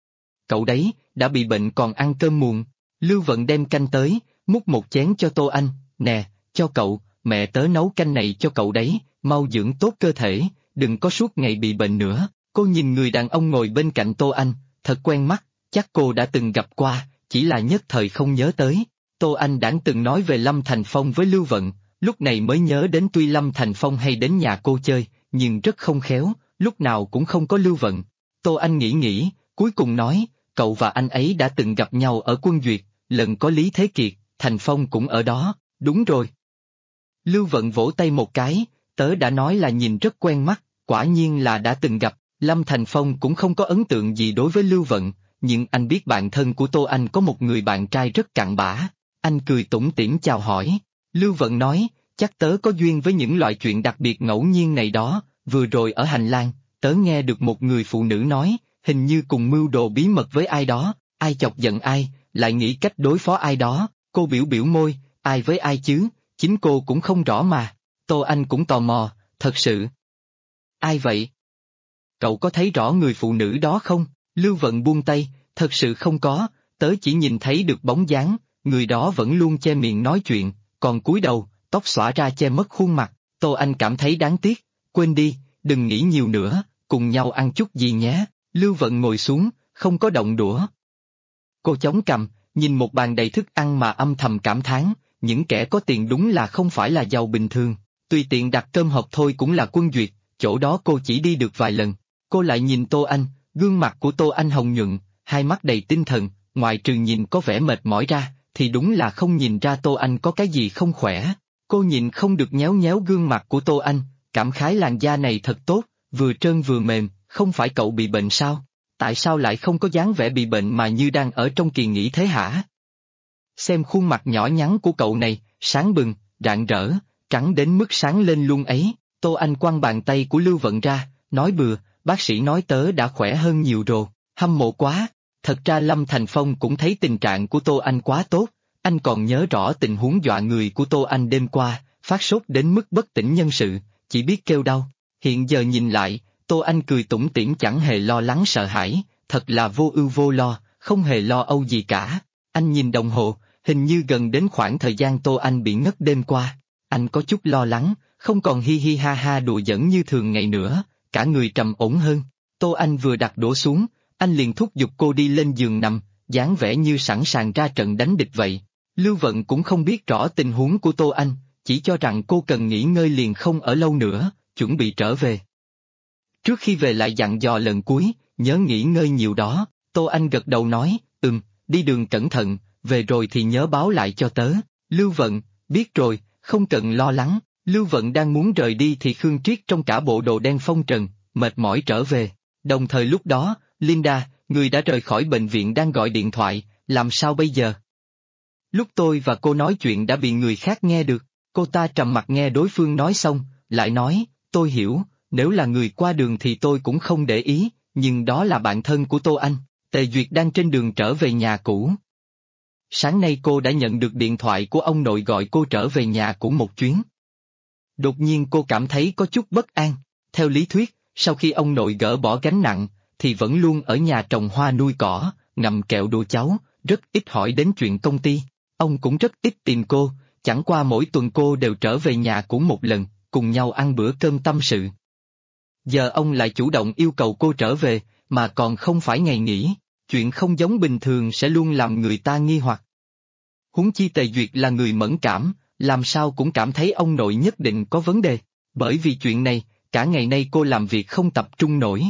Cậu đấy, đã bị bệnh còn ăn cơm muộn. Lưu Vận đem canh tới, múc một chén cho Tô Anh, nè, cho cậu, mẹ tớ nấu canh này cho cậu đấy, mau dưỡng tốt cơ thể, đừng có suốt ngày bị bệnh nữa. Cô nhìn người đàn ông ngồi bên cạnh Tô Anh, thật quen mắt, chắc cô đã từng gặp qua, chỉ là nhất thời không nhớ tới. Tô Anh đã từng nói về Lâm Thành Phong với Lưu Vận, lúc này mới nhớ đến tuy Lâm Thành Phong hay đến nhà cô chơi, nhưng rất không khéo, lúc nào cũng không có Lưu Vận. Tô Anh nghĩ, cuối cùng nói, cậu và anh ấy đã từng gặp nhau ở Quân Duyệt, lần có Lý Thế Kiệt, Thành Phong cũng ở đó, đúng rồi. Lưu Vận vỗ tay một cái, tớ đã nói là nhìn rất quen mắt, quả nhiên là đã từng gặp. Lâm Thành Phong cũng không có ấn tượng gì đối với Lưu Vận, nhưng anh biết bạn thân của Tô Anh có một người bạn trai rất cặn bã. Anh cười tủm tỉm chào hỏi. Lưu Vận nói, chắc tớ có duyên với những loại chuyện đặc biệt ngẫu nhiên này đó, vừa rồi ở hành lang, tớ nghe được một người phụ nữ nói, hình như cùng mưu đồ bí mật với ai đó, ai chọc giận ai, lại nghĩ cách đối phó ai đó, cô biểu biểu môi, ai với ai chứ, chính cô cũng không rõ mà. Tô Anh cũng tò mò, thật sự. Ai vậy? Cậu có thấy rõ người phụ nữ đó không? Lưu Vận buông tay, thật sự không có, tớ chỉ nhìn thấy được bóng dáng, người đó vẫn luôn che miệng nói chuyện, còn cúi đầu, tóc xõa ra che mất khuôn mặt. Tô Anh cảm thấy đáng tiếc, quên đi, đừng nghĩ nhiều nữa, cùng nhau ăn chút gì nhé. Lưu Vận ngồi xuống, không có động đũa. Cô chống cằm, nhìn một bàn đầy thức ăn mà âm thầm cảm thán, những kẻ có tiền đúng là không phải là giàu bình thường, tùy tiện đặt cơm hộp thôi cũng là quân duyệt, chỗ đó cô chỉ đi được vài lần. Cô lại nhìn Tô Anh, gương mặt của Tô Anh hồng nhuận, hai mắt đầy tinh thần, ngoại trừ nhìn có vẻ mệt mỏi ra, thì đúng là không nhìn ra Tô Anh có cái gì không khỏe. Cô nhìn không được nhéo nhéo gương mặt của Tô Anh, cảm khái làn da này thật tốt, vừa trơn vừa mềm, không phải cậu bị bệnh sao? Tại sao lại không có dáng vẻ bị bệnh mà như đang ở trong kỳ nghỉ thế hả? Xem khuôn mặt nhỏ nhắn của cậu này, sáng bừng, rạng rỡ, trắng đến mức sáng lên luôn ấy. Tô Anh quăng bàn tay của Lưu Vận ra, nói bừa, bác sĩ nói tớ đã khỏe hơn nhiều rồi, hâm mộ quá. Thật ra Lâm Thành Phong cũng thấy tình trạng của Tô Anh quá tốt, anh còn nhớ rõ tình huống dọa người của Tô Anh đêm qua, phát sốt đến mức bất tỉnh nhân sự, chỉ biết kêu đau. Hiện giờ nhìn lại, Tô Anh cười tủm tỉm chẳng hề lo lắng sợ hãi, thật là vô ưu vô lo, không hề lo âu gì cả. Anh nhìn đồng hồ, hình như gần đến khoảng thời gian Tô Anh bị ngất đêm qua. Anh có chút lo lắng, không còn hi hi ha ha đùa giỡn như thường ngày nữa, cả người trầm ổn hơn. Tô Anh vừa đặt đũa xuống, anh liền thúc giục cô đi lên giường nằm, dáng vẻ như sẵn sàng ra trận đánh địch vậy. Lưu Vận cũng không biết rõ tình huống của Tô Anh, chỉ cho rằng cô cần nghỉ ngơi liền không ở lâu nữa, chuẩn bị trở về. Trước khi về lại dặn dò lần cuối, nhớ nghỉ ngơi nhiều đó. Tô Anh gật đầu nói, đi đường cẩn thận, về rồi thì nhớ báo lại cho tớ. Lưu Vận, biết rồi, không cần lo lắng. Lưu Vận đang muốn rời đi thì Khương Triết trong cả bộ đồ đen phong trần, mệt mỏi trở về. Đồng thời lúc đó, Linda, người đã rời khỏi bệnh viện đang gọi điện thoại, làm sao bây giờ? Lúc tôi và cô nói chuyện đã bị người khác nghe được, cô ta trầm mặt nghe đối phương nói xong, lại nói, tôi hiểu, nếu là người qua đường thì tôi cũng không để ý, nhưng đó là bạn thân của Tô Anh, Tề Duyệt đang trên đường trở về nhà cũ. Sáng nay cô đã nhận được điện thoại của ông nội gọi cô trở về nhà cũ một chuyến. Đột nhiên cô cảm thấy có chút bất an, theo lý thuyết, sau khi ông nội gỡ bỏ gánh nặng, thì vẫn luôn ở nhà trồng hoa nuôi cỏ, ngậm kẹo đùa cháu, rất ít hỏi đến chuyện công ty. Ông cũng rất ít tìm cô, chẳng qua mỗi tuần cô đều trở về nhà cũ một lần, cùng nhau ăn bữa cơm tâm sự. Giờ ông lại chủ động yêu cầu cô trở về, mà còn không phải ngày nghỉ, chuyện không giống bình thường sẽ luôn làm người ta nghi hoặc. Huống chi Tề Duyệt là người mẫn cảm, làm sao cũng cảm thấy ông nội nhất định có vấn đề, bởi vì chuyện này, cả ngày nay cô làm việc không tập trung nổi.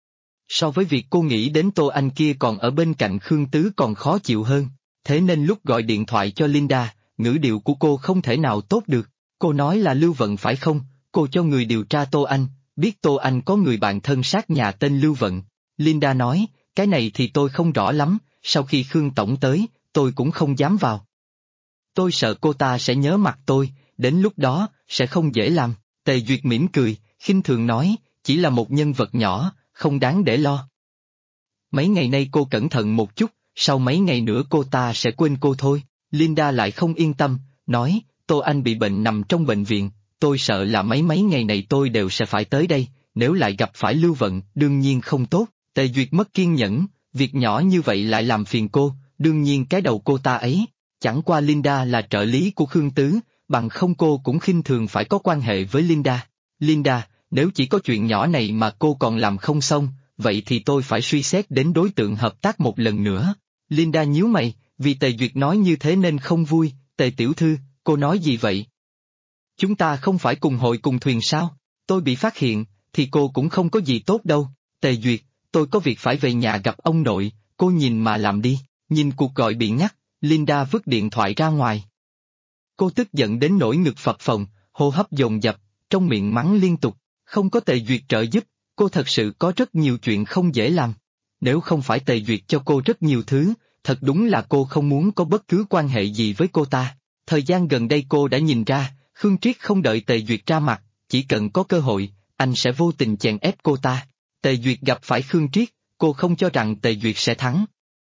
So với việc cô nghĩ đến Tô Anh kia còn ở bên cạnh Khương Tứ còn khó chịu hơn, thế nên lúc gọi điện thoại cho Linda, ngữ điệu của cô không thể nào tốt được. Cô nói là Lưu Vận phải không? Cô cho người điều tra Tô Anh, biết Tô Anh có người bạn thân sát nhà tên Lưu Vận. Linda nói, cái này thì tôi không rõ lắm, sau khi Khương Tổng tới, tôi cũng không dám vào. Tôi sợ cô ta sẽ nhớ mặt tôi, đến lúc đó, sẽ không dễ làm. Tề Duyệt mỉm cười, khinh thường nói, chỉ là một nhân vật nhỏ, không đáng để lo. Mấy ngày nay cô cẩn thận một chút, sau mấy ngày nữa cô ta sẽ quên cô thôi. Linda lại không yên tâm, nói, Tô Anh bị bệnh nằm trong bệnh viện, tôi sợ là mấy ngày này tôi đều sẽ phải tới đây, nếu lại gặp phải Lưu Vận, đương nhiên không tốt. Tề Duyệt mất kiên nhẫn, việc nhỏ như vậy lại làm phiền cô, đương nhiên cái đầu cô ta ấy. Chẳng qua Linda là trợ lý của Khương Tứ, bằng không cô cũng khinh thường phải có quan hệ với Linda. Linda, nếu chỉ có chuyện nhỏ này mà cô còn làm không xong, vậy thì tôi phải suy xét đến đối tượng hợp tác một lần nữa. Linda nhíu mày, vì Tề Duyệt nói như thế nên không vui. Tề tiểu thư, cô nói gì vậy? Chúng ta không phải cùng hội cùng thuyền sao? Tôi bị phát hiện, thì cô cũng không có gì tốt đâu. Tề Duyệt, tôi có việc phải về nhà gặp ông nội, cô nhìn mà làm đi. Nhìn cuộc gọi bị ngắt, Linda vứt điện thoại ra ngoài. Cô tức giận đến nỗi ngực phập phồng, hô hấp dồn dập, trong miệng mắng liên tục. Không có Tề Duyệt trợ giúp, cô thật sự có rất nhiều chuyện không dễ làm. Nếu không phải Tề Duyệt cho cô rất nhiều thứ, thật đúng là cô không muốn có bất cứ quan hệ gì với cô ta. Thời gian gần đây cô đã nhìn ra, Khương Triết không đợi Tề Duyệt ra mặt, chỉ cần có cơ hội, anh sẽ vô tình chèn ép cô ta. Tề Duyệt gặp phải Khương Triết, cô không cho rằng Tề Duyệt sẽ thắng.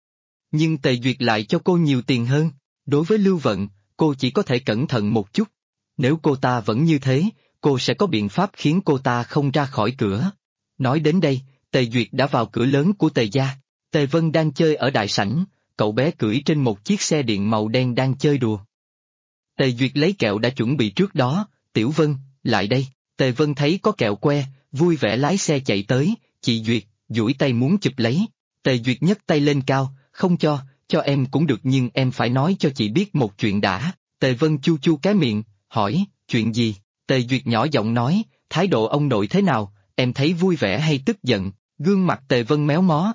Nhưng Tề Duyệt lại cho cô nhiều tiền hơn, đối với Lưu Vận, cô chỉ có thể cẩn thận một chút. Nếu cô ta vẫn như thế, cô sẽ có biện pháp khiến cô ta không ra khỏi cửa. Nói đến đây, Tề Duyệt đã vào cửa lớn của Tề gia. Tề Vân đang chơi ở đại sảnh, cậu bé cưỡi trên một chiếc xe điện màu đen đang chơi đùa. Tề Duyệt lấy kẹo đã chuẩn bị trước đó, Tiểu Vân, lại đây. Tề Vân thấy có kẹo que, vui vẻ lái xe chạy tới, chị Duyệt, duỗi tay muốn chụp lấy. Tề Duyệt nhấc tay lên cao, không cho em cũng được nhưng em phải nói cho chị biết một chuyện đã. Tề Vân chu chu cái miệng, hỏi, chuyện gì? Tề Duyệt nhỏ giọng nói, thái độ ông nội thế nào, em thấy vui vẻ hay tức giận? Gương mặt Tề Vân méo mó,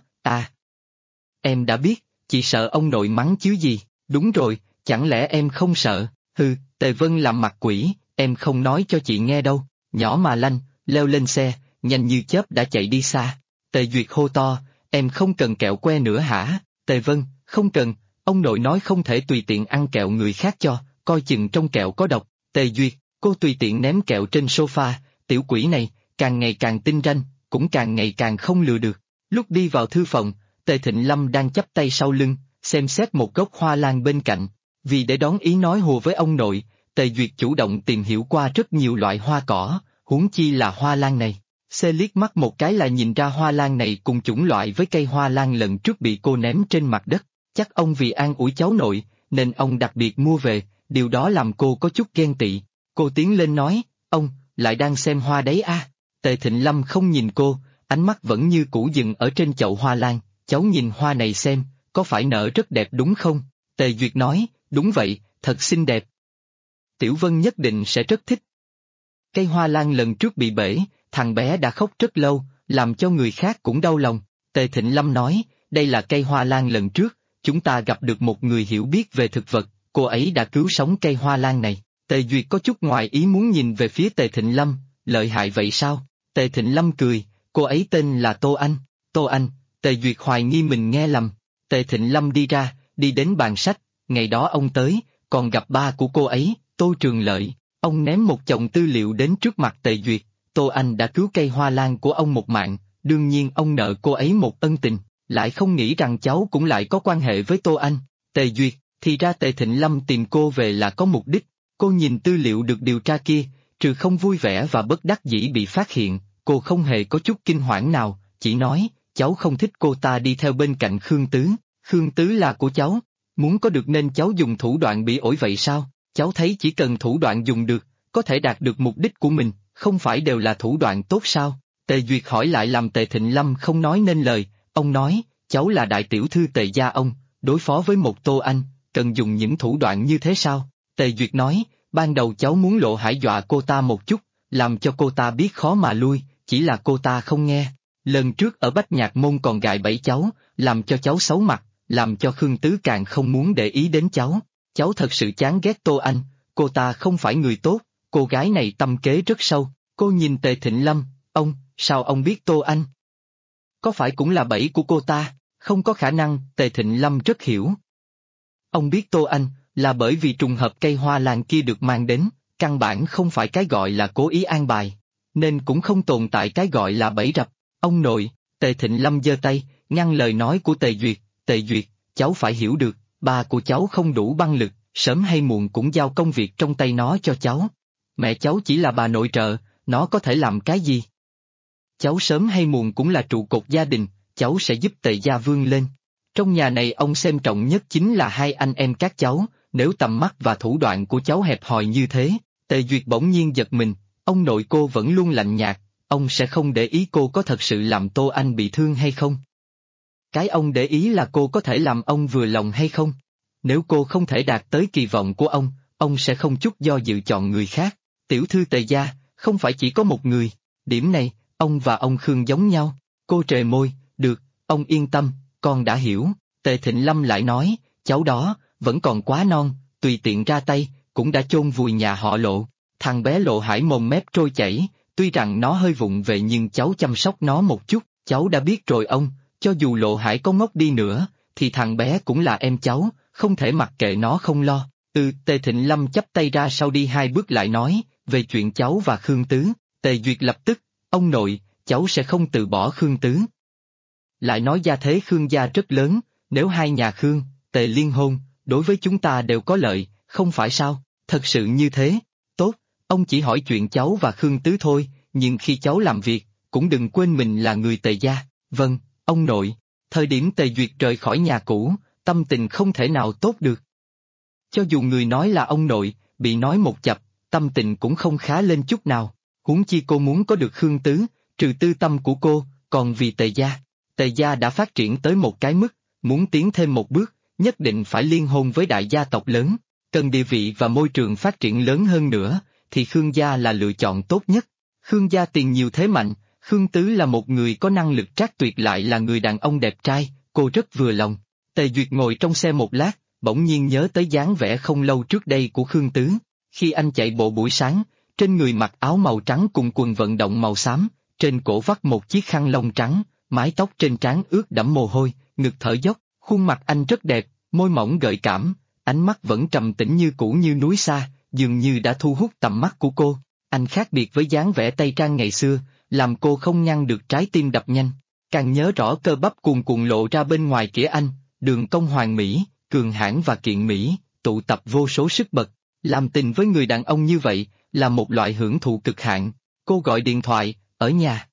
em đã biết, chị sợ ông nội mắng chứ gì? Đúng rồi, chẳng lẽ em không sợ? Hừ, Tề Vân làm mặt quỷ, em không nói cho chị nghe đâu. Nhỏ mà lanh, leo lên xe, nhanh như chớp đã chạy đi xa. Tề Duyệt hô to, em không cần kẹo que nữa hả? Tề Vân, không cần, ông nội nói không thể tùy tiện ăn kẹo người khác cho, coi chừng trong kẹo có độc. Tề Duyệt, cô tùy tiện ném kẹo trên sofa, tiểu quỷ này, càng ngày càng tinh ranh, cũng càng ngày càng không lừa được. Lúc đi vào thư phòng, Tề Thịnh Lâm đang chắp tay sau lưng, xem xét một gốc hoa lan bên cạnh. Vì để đón ý nói hùa với ông nội, Tề Duyệt chủ động tìm hiểu qua rất nhiều loại hoa cỏ, huống chi là hoa lan này. Xê liếc mắt một cái là nhìn ra hoa lan này cùng chủng loại với cây hoa lan lần trước bị cô ném trên mặt đất. Chắc ông vì an ủi cháu nội, nên ông đặc biệt mua về, điều đó làm cô có chút ghen tị. Cô tiến lên nói, ông, lại đang xem hoa đấy à? Tề Thịnh Lâm không nhìn cô, ánh mắt vẫn như cũ dừng ở trên chậu hoa lan, cháu nhìn hoa này xem, có phải nở rất đẹp đúng không? Tề Duyệt nói, đúng vậy, thật xinh đẹp. Tiểu Vân nhất định sẽ rất thích. Cây hoa lan lần trước bị bể, thằng bé đã khóc rất lâu, làm cho người khác cũng đau lòng. Tề Thịnh Lâm nói, đây là cây hoa lan lần trước, chúng ta gặp được một người hiểu biết về thực vật, cô ấy đã cứu sống cây hoa lan này. Tề Duyệt có chút ngoài ý muốn nhìn về phía Tề Thịnh Lâm, lợi hại vậy sao? Tề Thịnh Lâm cười, cô ấy tên là Tô Anh. Tô Anh, Tề Duyệt hoài nghi mình nghe lầm. Tề Thịnh Lâm đi ra, đi đến bàn sách, ngày đó ông tới, còn gặp ba của cô ấy, Tô Trường Lợi. Ông ném một chồng tư liệu đến trước mặt Tề Duyệt, Tô Anh đã cứu cây hoa lan của ông một mạng, đương nhiên ông nợ cô ấy một ân tình, lại không nghĩ rằng cháu cũng lại có quan hệ với Tô Anh. Tề Duyệt, thì ra Tề Thịnh Lâm tìm cô về là có mục đích, cô nhìn tư liệu được điều tra kia, trừ không vui vẻ và bất đắc dĩ bị phát hiện, cô không hề có chút kinh hoảng nào, chỉ nói, cháu không thích cô ta đi theo bên cạnh Khương Tứ, Khương Tứ là của cháu, muốn có được nên cháu dùng thủ đoạn bị ổi vậy sao? Cháu thấy chỉ cần thủ đoạn dùng được, có thể đạt được mục đích của mình, không phải đều là thủ đoạn tốt sao? Tề Duyệt hỏi lại làm Tề Thịnh Lâm không nói nên lời, ông nói, cháu là đại tiểu thư Tề gia ông, đối phó với một Tô Anh, cần dùng những thủ đoạn như thế sao? Tề Duyệt nói, ban đầu cháu muốn Lộ Hải dọa cô ta một chút, làm cho cô ta biết khó mà lui, chỉ là cô ta không nghe. Lần trước ở Bách Nhạc Môn còn gài bẫy cháu, làm cho cháu xấu mặt, làm cho Khương Tứ càng không muốn để ý đến cháu. Cháu thật sự chán ghét Tô Anh, cô ta không phải người tốt, cô gái này tâm kế rất sâu. Cô nhìn Tề Thịnh Lâm, ông, sao ông biết Tô Anh? Có phải cũng là bẫy của cô ta? Không có khả năng, Tề Thịnh Lâm rất hiểu. Ông biết Tô Anh, là bởi vì trùng hợp cây hoa lan kia được mang đến, căn bản không phải cái gọi là cố ý an bài, nên cũng không tồn tại cái gọi là bẫy rập. Ông nội, Tề Thịnh Lâm giơ tay, ngăn lời nói của Tề Duyệt, cháu phải hiểu được, ba của cháu không đủ băng lực, sớm hay muộn cũng giao công việc trong tay nó cho cháu. Mẹ cháu chỉ là bà nội trợ, nó có thể làm cái gì? Cháu sớm hay muộn cũng là trụ cột gia đình, cháu sẽ giúp Tề gia vươn lên. Trong nhà này ông xem trọng nhất chính là hai anh em các cháu, nếu tầm mắt và thủ đoạn của cháu hẹp hòi như thế, Tề Duyệt bỗng nhiên giật mình, ông nội cô vẫn luôn lạnh nhạt, ông sẽ không để ý cô có thật sự làm Tô Anh bị thương hay không. Cái ông để ý là cô có thể làm ông vừa lòng hay không. Nếu cô không thể đạt tới kỳ vọng của ông sẽ không chút do dự chọn người khác. Tiểu thư Tề gia, không phải chỉ có một người, điểm này, ông và ông Khương giống nhau. Cô trề môi, được, ông yên tâm, con đã hiểu. Tề Thịnh Lâm lại nói, cháu đó, vẫn còn quá non, tùy tiện ra tay, cũng đã chôn vùi nhà họ Lộ. Thằng bé Lộ Hải mồm mép trôi chảy, tuy rằng nó hơi vụng về nhưng cháu chăm sóc nó một chút, cháu đã biết rồi ông, cho dù Lộ Hải có ngốc đi nữa, thì thằng bé cũng là em cháu, không thể mặc kệ nó không lo. Tề Thịnh Lâm chắp tay ra sau đi hai bước lại nói, về chuyện cháu và Khương Tứ, Tề Duyệt lập tức, ông nội, cháu sẽ không từ bỏ Khương Tứ. Lại nói gia thế Khương gia rất lớn, nếu hai nhà Khương, Tề liên hôn, đối với chúng ta đều có lợi, không phải sao, thật sự như thế, tốt, Ông chỉ hỏi chuyện cháu và Khương Tứ thôi, nhưng khi cháu làm việc, cũng đừng quên mình là người Tề gia. Vâng, ông nội. Thời điểm Tề Duyệt rời khỏi nhà cũ, tâm tình không thể nào tốt được. Cho dù người nói là ông nội, bị nói một chập, tâm tình cũng không khá lên chút nào. Huống chi cô muốn có được Khương Tứ, trừ tư tâm của cô, còn vì Tề gia. Tề gia đã phát triển tới một cái mức, muốn tiến thêm một bước, nhất định phải liên hôn với đại gia tộc lớn. Cần địa vị và môi trường phát triển lớn hơn nữa, thì Khương gia là lựa chọn tốt nhất. Khương gia tiền nhiều thế mạnh, Khương Tứ là một người có năng lực trác tuyệt lại là người đàn ông đẹp trai, cô rất vừa lòng. Tề Duyệt ngồi trong xe một lát, bỗng nhiên nhớ tới dáng vẻ không lâu trước đây của Khương Tứ. Khi anh chạy bộ buổi sáng, trên người mặc áo màu trắng cùng quần vận động màu xám, trên cổ vắt một chiếc khăn lông trắng, mái tóc trên trán ướt đẫm mồ hôi, ngực thở dốc, khuôn mặt anh rất đẹp, môi mỏng gợi cảm, ánh mắt vẫn trầm tĩnh như cũ như núi xa, dường như đã thu hút tầm mắt của cô. Anh khác biệt với dáng vẻ Tây Trang ngày xưa, làm cô không ngăn được trái tim đập nhanh. Càng nhớ rõ cơ bắp cuồn cuộn lộ ra bên ngoài kĩa anh, đường cong hoàn mỹ, cường hãn và kiện mỹ, tụ tập vô số sức bật. Làm tình với người đàn ông như vậy, là một loại hưởng thụ cực hạn. Cô gọi điện thoại, ở nhà.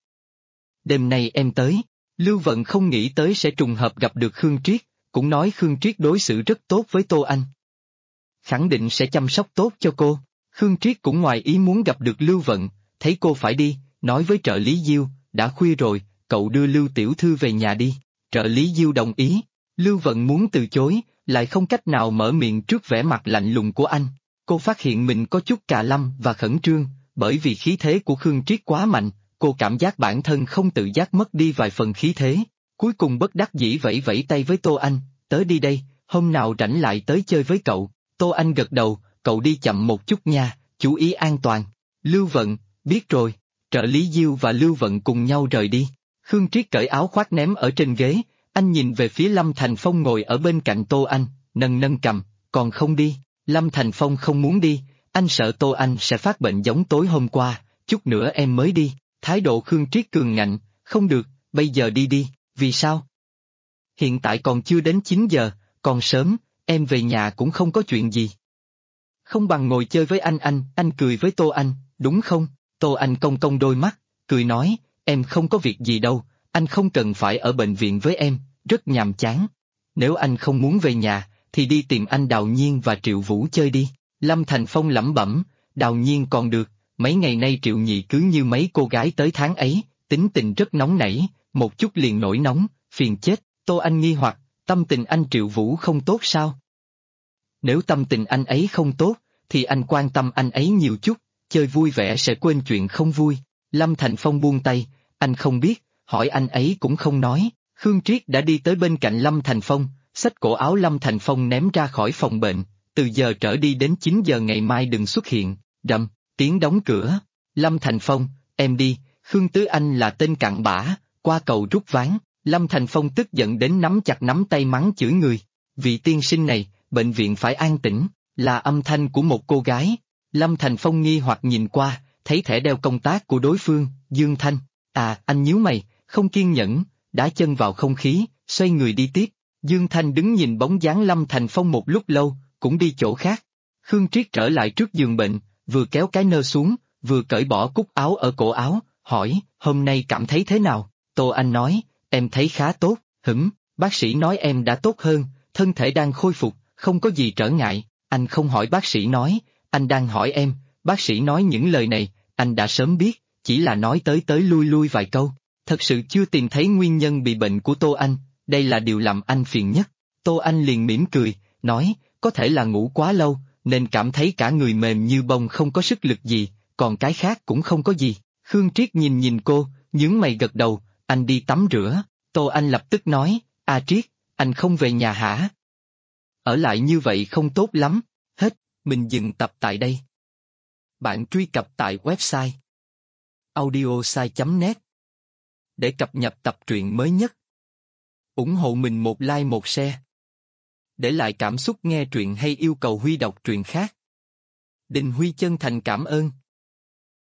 Đêm nay em tới. Lưu Vận không nghĩ tới sẽ trùng hợp gặp được Khương Triết, cũng nói Khương Triết đối xử rất tốt với Tô Anh. Khẳng định sẽ chăm sóc tốt cho cô. Khương Triết cũng ngoài ý muốn gặp được Lưu Vận, thấy cô phải đi, nói với trợ lý Diêu, đã khuya rồi, cậu đưa Lưu Tiểu Thư về nhà đi. Trợ lý Diêu đồng ý. Lưu Vận muốn từ chối, lại không cách nào mở miệng trước vẻ mặt lạnh lùng của anh. Cô phát hiện mình có chút cà lâm và khẩn trương, bởi vì khí thế của Khương Triết quá mạnh, cô cảm giác bản thân không tự giác mất đi vài phần khí thế. Cuối cùng bất đắc dĩ vẫy vẫy tay với Tô Anh, tới đi đây, hôm nào rảnh lại tới chơi với cậu. Tô Anh gật đầu, cậu đi chậm một chút nha, chú ý an toàn. Lưu Vận, biết rồi. Trợ lý Diêu và Lưu Vận cùng nhau rời đi. Khương Triết cởi áo khoác ném ở trên ghế, anh nhìn về phía Lâm Thành Phong ngồi ở bên cạnh Tô Anh, nâng nâng cầm, còn không đi. Lâm Thành Phong không muốn đi, anh sợ Tô Anh sẽ phát bệnh giống tối hôm qua, chút nữa em mới đi. Thái độ Khương Triết cường ngạnh, không được, bây giờ đi đi, vì sao? Hiện tại còn chưa đến 9 giờ, còn sớm, em về nhà cũng không có chuyện gì. Không bằng ngồi chơi với anh cười với Tô Anh, đúng không? Tô Anh cong cong đôi mắt, cười nói, em không có việc gì đâu, anh không cần phải ở bệnh viện với em, rất nhàm chán. Nếu anh không muốn về nhà, thì đi tìm anh Đào Nhiên và Triệu Vũ chơi đi. Lâm Thành Phong lẩm bẩm, Đào Nhiên còn được, mấy ngày nay Triệu Nhị cứ như mấy cô gái tới tháng ấy, tính tình rất nóng nảy, một chút liền nổi nóng, phiền chết. Tô Anh nghi hoặc, tâm tình anh Triệu Vũ không tốt sao? Nếu tâm tình anh ấy không tốt, thì anh quan tâm anh ấy nhiều chút, chơi vui vẻ sẽ quên chuyện không vui. Lâm Thành Phong buông tay, anh không biết, hỏi anh ấy cũng không nói. Khương Triết đã đi tới bên cạnh Lâm Thành Phong, xách cổ áo Lâm Thành Phong ném ra khỏi phòng bệnh, từ giờ trở đi đến 9 giờ ngày mai đừng xuất hiện. Rầm, tiếng đóng cửa. Lâm Thành Phong, em đi, Khương Tứ Anh là tên cặn bã, qua cầu rút ván. Lâm Thành Phong tức giận đến nắm chặt nắm tay mắng chửi người. Vị tiên sinh này, bệnh viện phải an tĩnh, là âm thanh của một cô gái. Lâm Thành Phong nghi hoặc nhìn qua, thấy thẻ đeo công tác của đối phương, Dương Thanh. À, anh nhíu mày, không kiên nhẫn, đá chân vào không khí, xoay người đi tiếp. Dương Thanh đứng nhìn bóng dáng Lâm Thành Phong một lúc lâu, cũng đi chỗ khác. Khương Triết trở lại trước giường bệnh, vừa kéo cái nơ xuống, vừa cởi bỏ cúc áo ở cổ áo, hỏi, hôm nay cảm thấy thế nào? Tô Anh nói, em thấy khá tốt, bác sĩ nói em đã tốt hơn, thân thể đang khôi phục, không có gì trở ngại. Anh không hỏi bác sĩ nói, anh đang hỏi em, bác sĩ nói những lời này, anh đã sớm biết, chỉ là nói tới tới lui lui vài câu. Thật sự chưa tìm thấy nguyên nhân bị bệnh của Tô Anh, đây là điều làm anh phiền nhất. Tô Anh liền mỉm cười, nói, có thể là ngủ quá lâu, nên cảm thấy cả người mềm như bông không có sức lực gì, còn cái khác cũng không có gì. Khương Triết nhìn nhìn cô, nhướng mày gật đầu, anh đi tắm rửa. Tô Anh lập tức nói, A Triết, anh không về nhà hả? Ở lại như vậy không tốt lắm. Hết, mình dừng tập tại đây. Bạn truy cập tại website audiosai.net để cập nhật tập truyện mới nhất. Ủng hộ mình một like một share. Để lại cảm xúc nghe truyện hay yêu cầu Huy đọc truyện khác. Đình Huy chân thành cảm ơn.